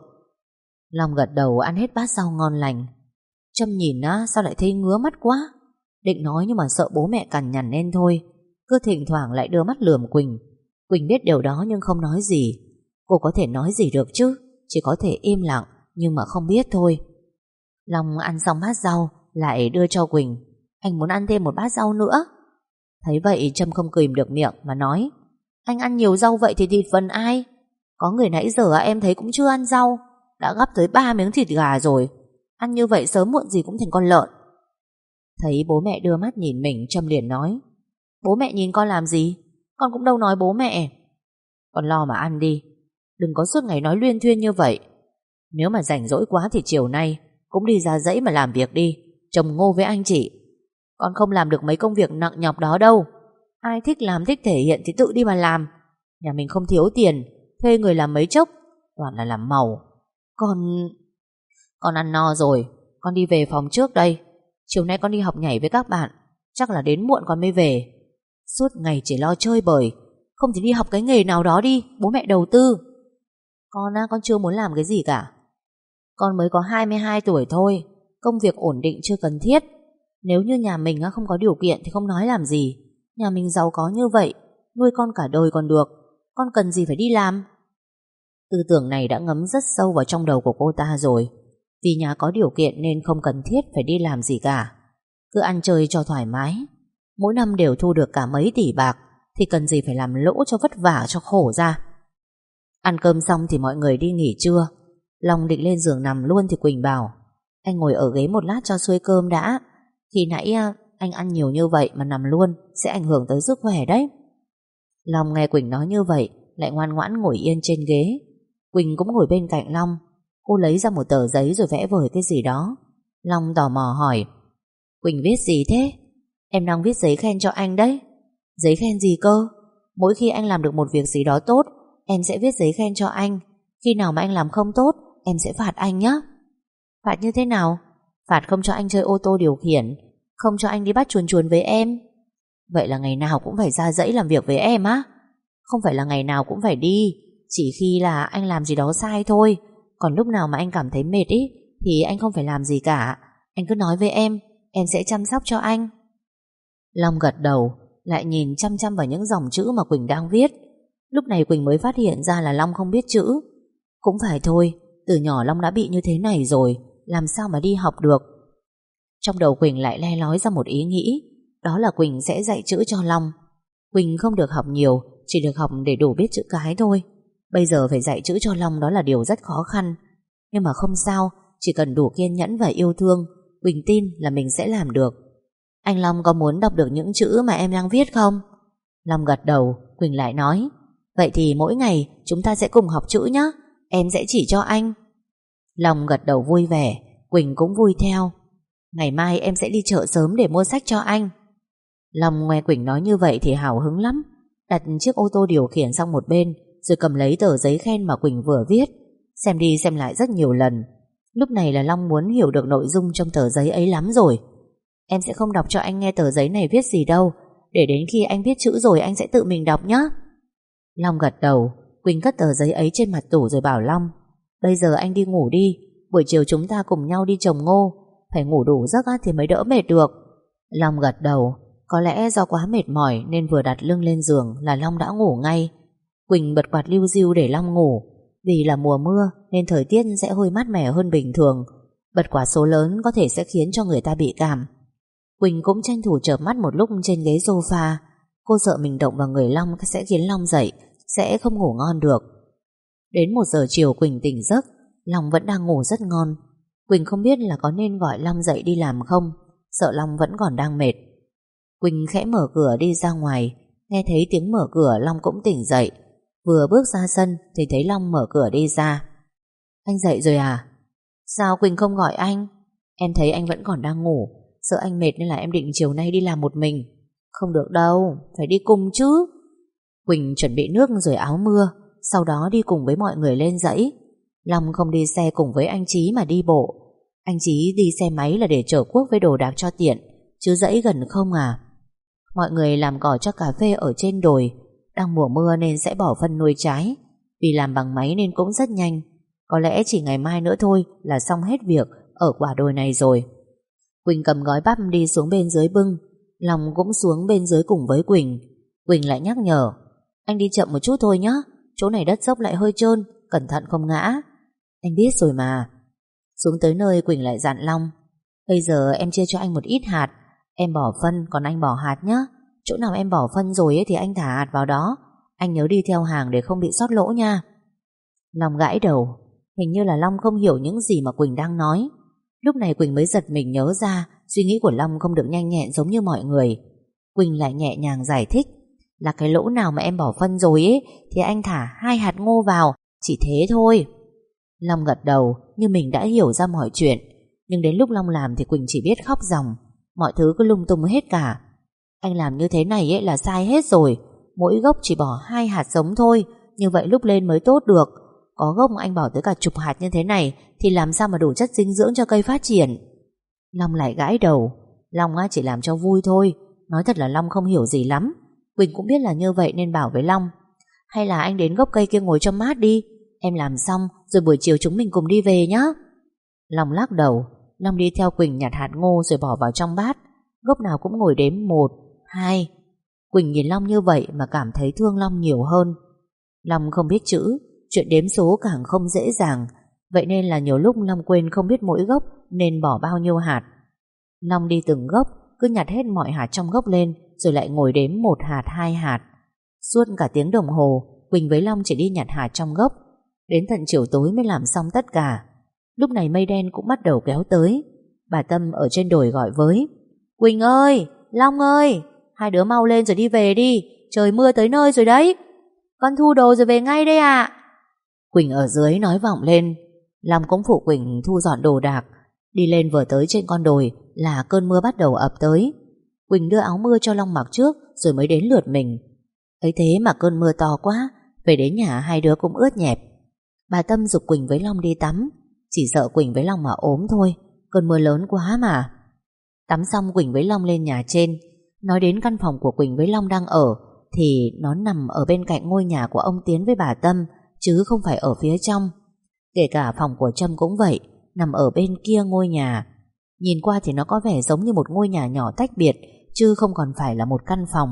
Speaker 2: Long gật đầu ăn hết bát rau ngon lành. Trâm nhìn sao lại thấy ngứa mắt quá. Định nói nhưng mà sợ bố mẹ cằn nhằn nên thôi. Cứ thỉnh thoảng lại đưa mắt lườm Quỳnh. Quỳnh biết điều đó nhưng không nói gì. Cô có thể nói gì được chứ? Chỉ có thể im lặng, nhưng mà không biết thôi. Long ăn xong bát rau lại đưa cho Quỳnh. Anh muốn ăn thêm một bát rau nữa. Thấy vậy Trâm không kìm được miệng mà nói. Anh ăn nhiều rau vậy thì thịt phần ai? Có người nãy giờ em thấy cũng chưa ăn rau, đã gắp tới 3 miếng thịt gà rồi. Ăn như vậy sớm muộn gì cũng thành con lợn. Thấy bố mẹ đưa mắt nhìn mình, Trâm liền nói. Bố mẹ nhìn con làm gì? Con cũng đâu nói bố mẹ. Con lo mà ăn đi, đừng có suốt ngày nói luyên thuyên như vậy. Nếu mà rảnh rỗi quá thì chiều nay cũng đi ra dãy mà làm việc đi, trồng ngô với anh chị. Con không làm được mấy công việc nặng nhọc đó đâu. Ai thích làm thích thể hiện thì tự đi mà làm. Nhà mình không thiếu tiền, thuê người làm mấy chốc, toàn là làm màu. Con ăn no rồi, con đi về phòng trước đây. Chiều nay con đi học nhảy với các bạn, chắc là đến muộn con mới về. Suốt ngày chỉ lo chơi bời, không thì đi học cái nghề nào đó đi, bố mẹ đầu tư. Con chưa muốn làm cái gì cả. Con mới có 22 tuổi thôi, công việc ổn định chưa cần thiết. Nếu như nhà mình không có điều kiện thì không nói làm gì. Nhà mình giàu có như vậy, nuôi con cả đời còn được. Con cần gì phải đi làm? Tư tưởng này đã ngấm rất sâu vào trong đầu của cô ta rồi. Vì nhà có điều kiện nên không cần thiết phải đi làm gì cả. Cứ ăn chơi cho thoải mái. Mỗi năm đều thu được cả mấy tỷ bạc, thì cần gì phải làm lỗ cho vất vả cho khổ ra. Ăn cơm xong thì mọi người đi nghỉ trưa. Long định lên giường nằm luôn thì Quỳnh bảo. Anh ngồi ở ghế một lát cho xuôi cơm đã. Khi nãy anh ăn nhiều như vậy mà nằm luôn sẽ ảnh hưởng tới sức khỏe đấy. Long nghe Quỳnh nói như vậy lại ngoan ngoãn ngồi yên trên ghế. Quỳnh cũng ngồi bên cạnh Long. Cô lấy ra một tờ giấy rồi vẽ vời cái gì đó. Long tò mò hỏi. Quỳnh viết gì thế? Em đang viết giấy khen cho anh đấy. Giấy khen gì cơ? Mỗi khi anh làm được một việc gì đó tốt, em sẽ viết giấy khen cho anh. Khi nào mà anh làm không tốt, em sẽ phạt anh nhé. Phạt như thế nào? Phạt không cho anh chơi ô tô điều khiển, không cho anh đi bắt chuồn chuồn với em. Vậy là ngày nào cũng phải ra dãy làm việc với em á? Không phải là ngày nào cũng phải đi, chỉ khi là anh làm gì đó sai thôi. Còn lúc nào mà anh cảm thấy mệt thì anh không phải làm gì cả. Anh cứ nói với em sẽ chăm sóc cho anh. Long gật đầu, lại nhìn chăm chăm vào những dòng chữ mà Quỳnh đang viết. Lúc này Quỳnh mới phát hiện ra là Long không biết chữ. Cũng phải thôi, từ nhỏ Long đã bị như thế này rồi, làm sao mà đi học được. Trong đầu Quỳnh lại le lói ra một ý nghĩ. Đó là Quỳnh sẽ dạy chữ cho Long. Quỳnh không được học nhiều, chỉ được học để đủ biết chữ cái thôi. Bây giờ phải dạy chữ cho Long đó là điều rất khó khăn. Nhưng mà không sao, chỉ cần đủ kiên nhẫn và yêu thương, Quỳnh tin là mình sẽ làm được. Anh Long có muốn đọc được những chữ mà em đang viết không? Long gật đầu. Quỳnh lại nói, vậy thì mỗi ngày chúng ta sẽ cùng học chữ nhé. Em sẽ chỉ cho anh. Long gật đầu vui vẻ. Quỳnh cũng vui theo. Ngày mai em sẽ đi chợ sớm để mua sách cho anh. Long nghe Quỳnh nói như vậy thì hào hứng lắm. Đặt chiếc ô tô điều khiển sang một bên, rồi cầm lấy tờ giấy khen mà Quỳnh vừa viết, xem đi xem lại rất nhiều lần. Lúc này là Long muốn hiểu được nội dung trong tờ giấy ấy lắm rồi. Em sẽ không đọc cho anh nghe tờ giấy này viết gì đâu, để đến khi anh viết chữ rồi anh sẽ tự mình đọc nhé. Long gật đầu. Quỳnh cất tờ giấy ấy trên mặt tủ rồi bảo Long, bây giờ anh đi ngủ đi, buổi chiều chúng ta cùng nhau đi trồng ngô. Phải ngủ đủ giấc thì mới đỡ mệt được. Long gật đầu. Có lẽ do quá mệt mỏi nên vừa đặt lưng lên giường là Long đã ngủ ngay. Quỳnh bật quạt liu riu để Long ngủ. Vì là mùa mưa nên thời tiết sẽ hơi mát mẻ hơn bình thường. Bật quạt số lớn có thể sẽ khiến cho người ta bị cảm. Quỳnh cũng tranh thủ chợp mắt một lúc trên ghế sofa. Cô sợ mình động vào người Long sẽ khiến Long dậy, sẽ không ngủ ngon được. Đến 1 giờ chiều Quỳnh tỉnh giấc. Long vẫn đang ngủ rất ngon. Quỳnh không biết là có nên gọi Long dậy đi làm không, sợ Long vẫn còn đang mệt. Quỳnh khẽ mở cửa đi ra ngoài. Nghe thấy tiếng mở cửa Long cũng tỉnh dậy. Vừa bước ra sân thì thấy Long mở cửa đi ra. Anh dậy rồi à? Sao Quỳnh không gọi anh? Em thấy anh vẫn còn đang ngủ, sợ anh mệt nên là em định chiều nay đi làm một mình. Không được đâu, phải đi cùng chứ. Quỳnh chuẩn bị nước rồi áo mưa, sau đó đi cùng với mọi người lên dãy. Long không đi xe cùng với anh Chí mà đi bộ. Anh Chí đi xe máy là để chở cuốc với đồ đạc cho tiện, chứ dãy gần không à. Mọi người làm cỏ cho cà phê ở trên đồi. Đang mùa mưa nên sẽ bỏ phân nuôi trái. Vì làm bằng máy nên cũng rất nhanh. Có lẽ chỉ ngày mai nữa thôi là xong hết việc ở quả đồi này rồi. Quỳnh cầm gói bắp đi xuống bên dưới bưng. Long cũng xuống bên dưới cùng với Quỳnh. Quỳnh lại nhắc nhở, anh đi chậm một chút thôi nhé, chỗ này đất dốc lại hơi trơn, cẩn thận không ngã. Anh biết rồi mà. Xuống tới nơi Quỳnh lại dặn Long, bây giờ em chia cho anh một ít hạt. Em bỏ phân còn anh bỏ hạt nhé. Chỗ nào em bỏ phân rồi thì anh thả hạt vào đó. Anh nhớ đi theo hàng để không bị sót lỗ nha. Long gãi đầu. Hình như là Long không hiểu những gì mà Quỳnh đang nói. Lúc này Quỳnh mới giật mình nhớ ra suy nghĩ của Long không được nhanh nhẹn giống như mọi người. Quỳnh lại nhẹ nhàng giải thích, là cái lỗ nào mà em bỏ phân rồi thì anh thả 2 hạt ngô vào, chỉ thế thôi. Long gật đầu như mình đã hiểu ra mọi chuyện. Nhưng đến lúc Long làm thì Quỳnh chỉ biết khóc ròng. Mọi thứ cứ lung tung hết cả. Anh làm như thế này là sai hết rồi. Mỗi gốc chỉ bỏ 2 hạt giống thôi, như vậy lúc lên mới tốt được. Có gốc anh bỏ tới cả chục hạt như thế này thì làm sao mà đủ chất dinh dưỡng cho cây phát triển. Long lại gãi đầu. Long chỉ làm cho vui thôi. Nói thật là Long không hiểu gì lắm. Quỳnh cũng biết là như vậy nên bảo với Long, hay là anh đến gốc cây kia ngồi cho mát đi. Em làm xong rồi buổi chiều chúng mình cùng đi về nhé. Long lắc đầu. Long đi theo Quỳnh nhặt hạt ngô rồi bỏ vào trong bát. Gốc nào cũng ngồi đếm 1, 2. Quỳnh nhìn Long như vậy mà cảm thấy thương Long nhiều hơn. Long không biết chữ, chuyện đếm số càng không dễ dàng. Vậy nên là nhiều lúc Long quên không biết mỗi gốc nên bỏ bao nhiêu hạt. Long đi từng gốc, cứ nhặt hết mọi hạt trong gốc lên, rồi lại ngồi đếm 1 hạt, 2 hạt. Suốt cả tiếng đồng hồ, Quỳnh với Long chỉ đi nhặt hạt trong gốc. Đến tận chiều tối mới làm xong tất cả. Lúc này mây đen cũng bắt đầu kéo tới. Bà Tâm ở trên đồi gọi với, Quỳnh ơi, Long ơi, hai đứa mau lên rồi đi về đi, trời mưa tới nơi rồi đấy. Con thu đồ rồi về ngay đây ạ. Quỳnh ở dưới nói vọng lên. Long cũng phụ Quỳnh thu dọn đồ đạc. Đi lên vừa tới trên con đồi là cơn mưa bắt đầu ập tới. Quỳnh đưa áo mưa cho Long mặc trước rồi mới đến lượt mình. Ấy thế mà cơn mưa to quá, về đến nhà hai đứa cũng ướt nhẹp. Bà Tâm giục Quỳnh với Long đi tắm, chỉ sợ Quỳnh với Long mà ốm thôi, cơn mưa lớn quá mà. Tắm xong Quỳnh với Long lên nhà trên. Nói đến căn phòng của Quỳnh với Long đang ở thì nó nằm ở bên cạnh ngôi nhà của ông Tiến với bà Tâm, chứ không phải ở phía trong. Kể cả phòng của Trâm cũng vậy, nằm ở bên kia ngôi nhà. Nhìn qua thì nó có vẻ giống như một ngôi nhà nhỏ tách biệt, chứ không còn phải là một căn phòng.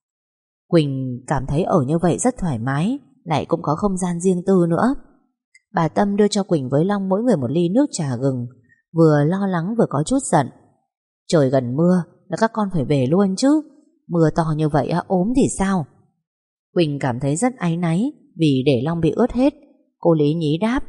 Speaker 2: Quỳnh cảm thấy ở như vậy rất thoải mái, lại cũng có không gian riêng tư nữa. Bà Tâm đưa cho Quỳnh với Long mỗi người một ly nước trà gừng, vừa lo lắng vừa có chút giận. Trời gần mưa là các con phải về luôn chứ, mưa to như vậy ốm thì sao? Quỳnh cảm thấy rất áy náy vì để Long bị ướt hết. Cô lý nhí đáp: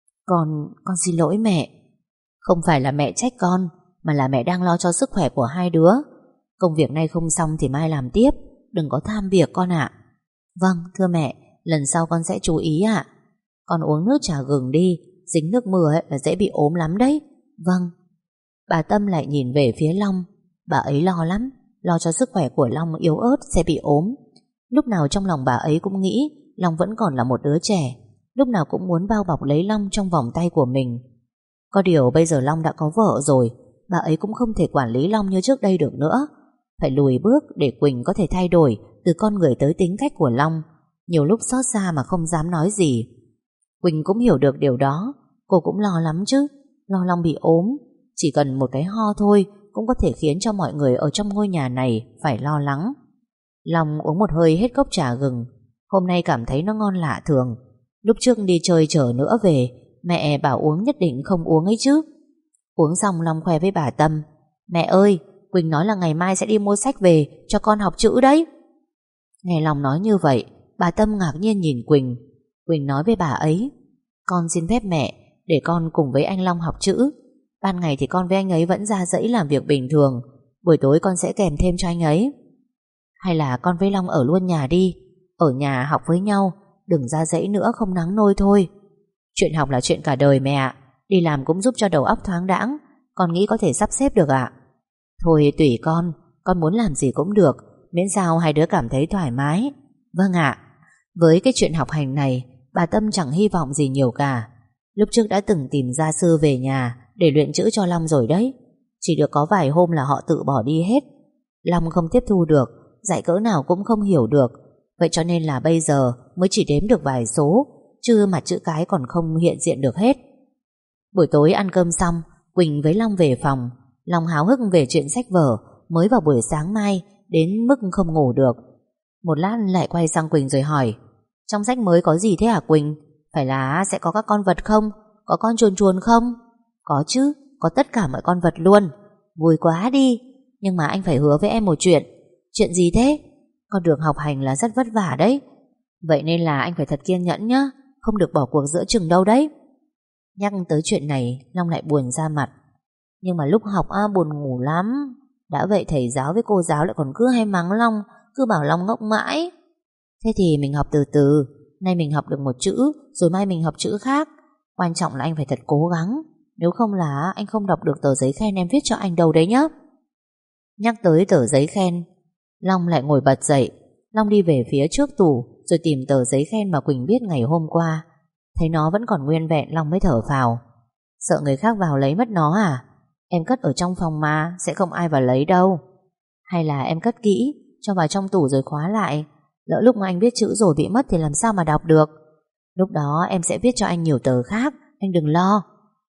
Speaker 2: Con xin lỗi mẹ. Không phải là mẹ trách con, mà là mẹ đang lo cho sức khỏe của hai đứa. Công việc này không xong thì mai làm tiếp, đừng có tham việc con ạ. Vâng, thưa mẹ, lần sau con sẽ chú ý ạ. Con uống nước trà gừng đi, dính nước mưa ấy là dễ bị ốm lắm đấy. Vâng. Bà Tâm lại nhìn về phía Long. Bà ấy lo lắm, lo cho sức khỏe của Long yếu ớt sẽ bị ốm. Lúc nào trong lòng bà ấy cũng nghĩ Long vẫn còn là một đứa trẻ, lúc nào cũng muốn bao bọc lấy Long trong vòng tay của mình. Có điều bây giờ Long đã có vợ rồi, bà ấy cũng không thể quản lý Long như trước đây được nữa. Phải lùi bước để Quỳnh có thể thay đổi từ con người tới tính cách của Long. Nhiều lúc xót xa mà không dám nói gì. Quỳnh cũng hiểu được điều đó. Cô cũng lo lắm chứ, lo Long bị ốm. Chỉ cần một cái ho thôi cũng có thể khiến cho mọi người ở trong ngôi nhà này phải lo lắng. Long uống một hơi hết cốc trà gừng. Hôm nay cảm thấy nó ngon lạ thường. Lúc trước đi chơi chở nữa về, mẹ bảo uống nhất định không uống ấy chứ. Uống xong Long khoe với bà Tâm: Mẹ ơi, Quỳnh nói là ngày mai sẽ đi mua sách về cho con học chữ đấy. Nghe Long nói như vậy, bà Tâm ngạc nhiên nhìn Quỳnh. Quỳnh nói với bà ấy: Con xin phép mẹ để con cùng với anh Long học chữ. Ban ngày thì con với anh ấy vẫn ra dãy làm việc bình thường, buổi tối con sẽ kèm thêm cho anh ấy. Hay là con với Long ở luôn nhà đi, ở nhà học với nhau, đừng ra dãy nữa không nắng nôi thôi. Chuyện học là chuyện cả đời mẹ ạ, đi làm cũng giúp cho đầu óc thoáng đãng, con nghĩ có thể sắp xếp được ạ? Thôi tùy con muốn làm gì cũng được, miễn sao hai đứa cảm thấy thoải mái. Vâng ạ. Với cái chuyện học hành này, bà Tâm chẳng hy vọng gì nhiều cả. Lúc trước đã từng tìm gia sư về nhà để luyện chữ cho Long rồi đấy. Chỉ được có vài hôm là họ tự bỏ đi hết. Long không tiếp thu được, dạy cỡ nào cũng không hiểu được. Vậy cho nên là bây giờ mới chỉ đếm được vài số, chứ mặt chữ cái còn không hiện diện được hết. Buổi tối ăn cơm xong, Quỳnh với Long về phòng. Long háo hức về chuyện sách vở, mới vào buổi sáng mai đến mức không ngủ được. Một lát lại quay sang Quỳnh rồi hỏi: Trong sách mới có gì thế hả Quỳnh? Phải là sẽ có các con vật không? Có con chuồn chuồn không? Có chứ, có tất cả mọi con vật luôn. Vui quá đi. Nhưng mà anh phải hứa với em một chuyện. Chuyện gì thế? Con đường học hành là rất vất vả đấy. Vậy nên là anh phải thật kiên nhẫn nhá, không được bỏ cuộc giữa chừng đâu đấy. Nhắc tới chuyện này, Long lại buồn ra mặt. Nhưng mà lúc học buồn ngủ lắm. Đã vậy thầy giáo với cô giáo lại còn cứ hay mắng Long, cứ bảo Long ngốc mãi. Thế thì mình học từ từ. Nay mình học được một chữ, rồi mai mình học chữ khác. Quan trọng là anh phải thật cố gắng. Nếu không là anh không đọc được tờ giấy khen em viết cho anh đâu đấy nhá. Nhắc tới tờ giấy khen, Long lại ngồi bật dậy. Long đi về phía trước tủ, rồi tìm tờ giấy khen mà Quỳnh viết ngày hôm qua. Thấy nó vẫn còn nguyên vẹn, Long mới thở phào. Sợ người khác vào lấy mất nó à? Em cất ở trong phòng mà, sẽ không ai vào lấy đâu. Hay là em cất kỹ, cho vào trong tủ rồi khóa lại. Lỡ lúc mà anh viết chữ rồi bị mất thì làm sao mà đọc được. Lúc đó em sẽ viết cho anh nhiều tờ khác, anh đừng lo.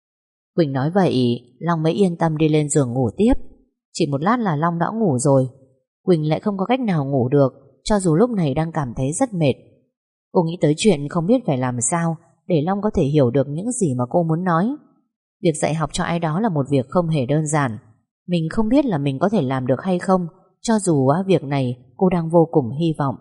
Speaker 2: Quỳnh nói vậy, Long mới yên tâm đi lên giường ngủ tiếp. Chỉ một lát là Long đã ngủ rồi. Quỳnh lại không có cách nào ngủ được, cho dù lúc này đang cảm thấy rất mệt. Cô nghĩ tới chuyện không biết phải làm sao để Long có thể hiểu được những gì mà cô muốn nói. Việc dạy học cho ai đó là một việc không hề đơn giản. Mình không biết là mình có thể làm được hay không, cho dù việc này cô đang vô cùng hy vọng.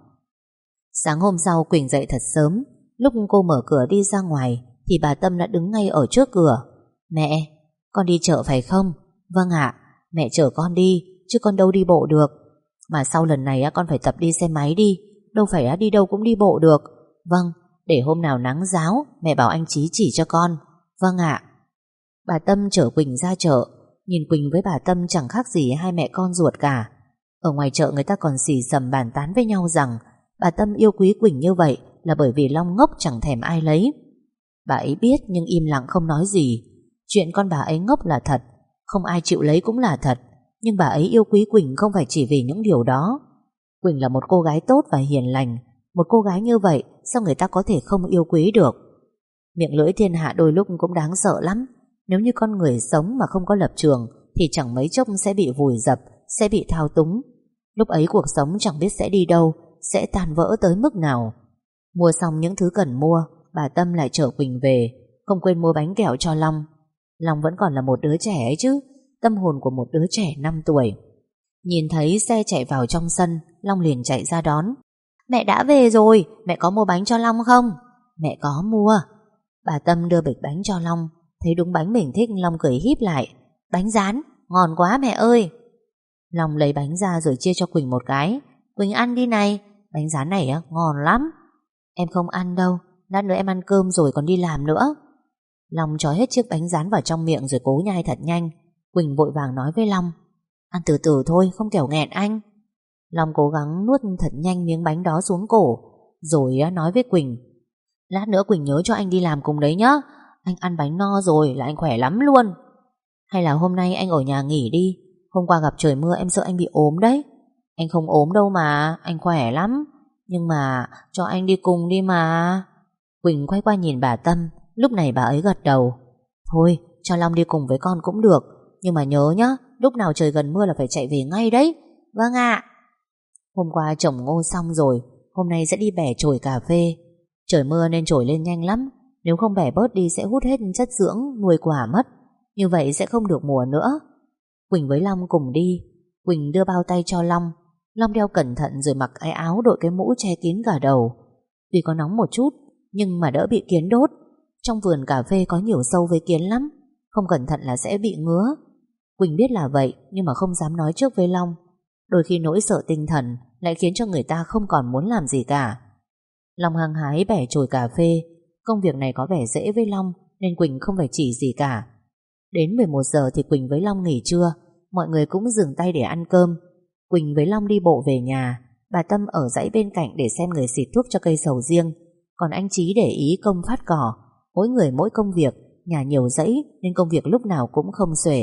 Speaker 2: Sáng hôm sau Quỳnh dậy thật sớm. Lúc cô mở cửa đi ra ngoài thì bà Tâm đã đứng ngay ở trước cửa. Mẹ, con đi chợ phải không? Vâng ạ, mẹ chở con đi, chứ con đâu đi bộ được. Mà sau lần này con phải tập đi xe máy đi, đâu phải đi đâu cũng đi bộ được. Vâng, để hôm nào nắng ráo mẹ bảo anh Chí chỉ cho con. Vâng ạ. Bà Tâm chở Quỳnh ra chợ. Nhìn Quỳnh với bà Tâm chẳng khác gì hai mẹ con ruột cả. Ở ngoài chợ người ta còn xì xầm bàn tán với nhau rằng bà Tâm yêu quý Quỳnh như vậy là bởi vì Long ngốc chẳng thèm ai lấy. Bà ấy biết nhưng im lặng không nói gì. Chuyện con bà ấy ngốc là thật, không ai chịu lấy cũng là thật. Nhưng bà ấy yêu quý Quỳnh không phải chỉ vì những điều đó. Quỳnh là một cô gái tốt và hiền lành. Một cô gái như vậy sao người ta có thể không yêu quý được? Miệng lưỡi thiên hạ đôi lúc cũng đáng sợ lắm. Nếu như con người sống mà không có lập trường thì chẳng mấy chốc sẽ bị vùi dập, sẽ bị thao túng. Lúc ấy cuộc sống chẳng biết sẽ đi đâu, sẽ tan vỡ tới mức nào. Mua xong những thứ cần mua, bà Tâm lại chở Quỳnh về, không quên mua bánh kẹo cho Long. Long vẫn còn là một đứa trẻ ấy chứ, tâm hồn của một đứa trẻ 5 tuổi. Nhìn thấy xe chạy vào trong sân, Long liền chạy ra đón. Mẹ đã về rồi, mẹ có mua bánh cho Long không? Mẹ có mua. Bà Tâm đưa bịch bánh cho Long. Thấy đúng bánh mình thích, Long cười híp lại. Bánh rán, ngon quá mẹ ơi. Long lấy bánh ra rồi chia cho Quỳnh một cái. Quỳnh ăn đi này, bánh rán này ngon lắm. Em không ăn đâu, lát nữa em ăn cơm rồi còn đi làm nữa. Long cho hết chiếc bánh rán vào trong miệng rồi cố nhai thật nhanh. Quỳnh vội vàng nói với Long, ăn từ từ thôi, không kẻo nghẹn anh. Long cố gắng nuốt thật nhanh miếng bánh đó xuống cổ, rồi nói với Quỳnh, lát nữa Quỳnh nhớ cho anh đi làm cùng đấy nhá. Anh ăn bánh no rồi là anh khỏe lắm luôn. Hay là hôm nay anh ở nhà nghỉ đi, hôm qua gặp trời mưa em sợ anh bị ốm đấy. Anh không ốm đâu mà, anh khỏe lắm. Nhưng mà cho anh đi cùng đi mà. Quỳnh quay qua nhìn bà Tâm. Lúc này bà ấy gật đầu. Thôi cho Long đi cùng với con cũng được, nhưng mà nhớ nhá, lúc nào trời gần mưa là phải chạy về ngay đấy. Vâng ạ. Hôm qua trồng ngô xong rồi, hôm nay sẽ đi bẻ chồi cà phê. Trời mưa nên chồi lên nhanh lắm, nếu không bẻ bớt đi sẽ hút hết chất dưỡng nuôi quả mất. Như vậy sẽ không được mùa nữa. Quỳnh với Long cùng đi. Quỳnh đưa bao tay cho Long. Long đeo cẩn thận rồi mặc cái áo đội cái mũ che kín cả đầu. Tuy có nóng một chút nhưng mà đỡ bị kiến đốt. Trong vườn cà phê có nhiều sâu với kiến lắm, không cẩn thận là sẽ bị ngứa. Quỳnh biết là vậy nhưng mà không dám nói trước với Long. Đôi khi nỗi sợ tinh thần lại khiến cho người ta không còn muốn làm gì cả. Long hăng hái bẻ chồi cà phê. Công việc này có vẻ dễ với Long nên Quỳnh không phải chỉ gì cả. Đến 11 giờ thì Quỳnh với Long nghỉ trưa. Mọi người cũng dừng tay để ăn cơm. Quỳnh với Long đi bộ về nhà. Bà Tâm ở dãy bên cạnh để xem người xịt thuốc cho cây sầu riêng. Còn anh Chí để ý công phát cỏ. Mỗi người mỗi công việc, nhà nhiều dãy nên công việc lúc nào cũng không xuể.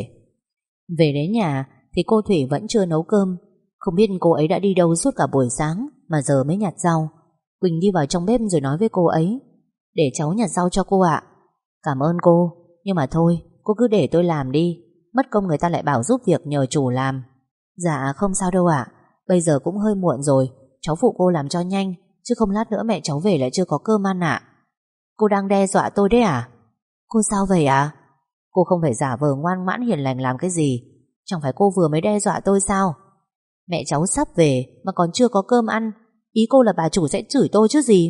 Speaker 2: Về đến nhà thì cô Thủy vẫn chưa nấu cơm. Không biết cô ấy đã đi đâu suốt cả buổi sáng mà giờ mới nhặt rau. Quỳnh đi vào trong bếp rồi nói với cô ấy, để cháu nhặt rau cho cô ạ. Cảm ơn cô, nhưng mà thôi, cô cứ để tôi làm đi. Mất công người ta lại bảo giúp việc nhờ chủ làm. Dạ không sao đâu ạ. Bây giờ cũng hơi muộn rồi, cháu phụ cô làm cho nhanh, chứ không lát nữa mẹ cháu về lại chưa có cơm ăn ạ. Cô đang đe dọa tôi đấy à? Cô sao vậy ạ? Cô không phải giả vờ ngoan ngoãn hiền lành làm cái gì. Chẳng phải cô vừa mới đe dọa tôi sao? Mẹ cháu sắp về mà còn chưa có cơm ăn. Ý cô là bà chủ sẽ chửi tôi chứ gì?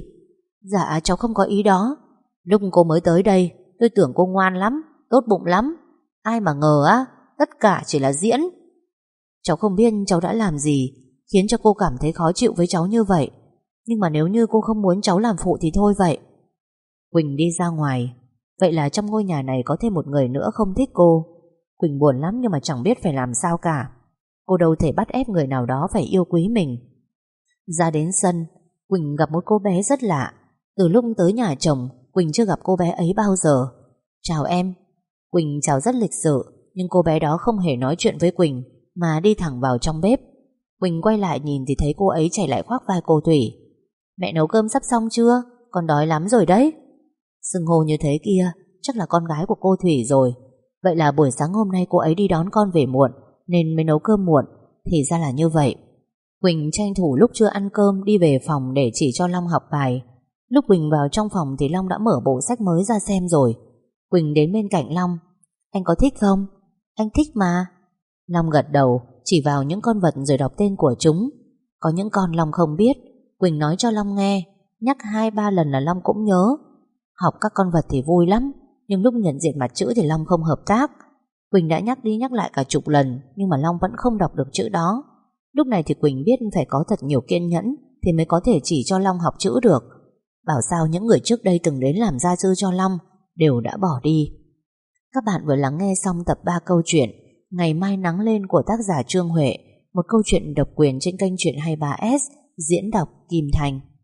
Speaker 2: Dạ cháu không có ý đó. Lúc cô mới tới đây tôi tưởng cô ngoan lắm, tốt bụng lắm. Ai mà ngờ tất cả chỉ là diễn. Cháu không biết cháu đã làm gì khiến cho cô cảm thấy khó chịu với cháu như vậy. Nhưng mà nếu như cô không muốn cháu làm phụ thì thôi vậy. Quỳnh đi ra ngoài. Vậy là trong ngôi nhà này có thêm một người nữa không thích cô. Quỳnh buồn lắm nhưng mà chẳng biết phải làm sao cả. Cô đâu thể bắt ép người nào đó phải yêu quý mình. Ra đến sân, Quỳnh gặp một cô bé rất lạ. Từ lúc tới nhà chồng, Quỳnh chưa gặp cô bé ấy bao giờ. Chào em. Quỳnh chào rất lịch sự, nhưng cô bé đó không hề nói chuyện với Quỳnh mà đi thẳng vào trong bếp. Quỳnh quay lại nhìn thì thấy cô ấy chạy lại khoác vai cô Thủy. Mẹ nấu cơm sắp xong chưa? Con đói lắm rồi đấy. Xưng hô như thế kia chắc là con gái của cô Thủy rồi. Vậy là buổi sáng hôm nay cô ấy đi đón con về muộn nên mới nấu cơm muộn. Thì ra là như vậy. Quỳnh tranh thủ lúc chưa ăn cơm đi về phòng để chỉ cho Long học bài. Lúc Quỳnh vào trong phòng thì Long đã mở bộ sách mới ra xem rồi. Quỳnh đến bên cạnh Long. Anh có thích không? Anh thích mà. Long gật đầu, chỉ vào những con vật rồi đọc tên của chúng. Có những con Long không biết, Quỳnh nói cho Long nghe, nhắc 2-3 lần là Long cũng nhớ. Học các con vật thì vui lắm, nhưng lúc nhận diện mặt chữ thì Long không hợp tác. Quỳnh đã nhắc đi nhắc lại cả chục lần, nhưng mà Long vẫn không đọc được chữ đó. Lúc này thì Quỳnh biết phải có thật nhiều kiên nhẫn thì mới có thể chỉ cho Long học chữ được. Bảo sao những người trước đây từng đến làm gia sư cho Long đều đã bỏ đi. Các bạn vừa lắng nghe xong tập 3 câu chuyện Ngày mai nắng lên của tác giả Trương Huệ, một câu chuyện độc quyền trên kênh Chuyện 23S, diễn đọc Kim Thành.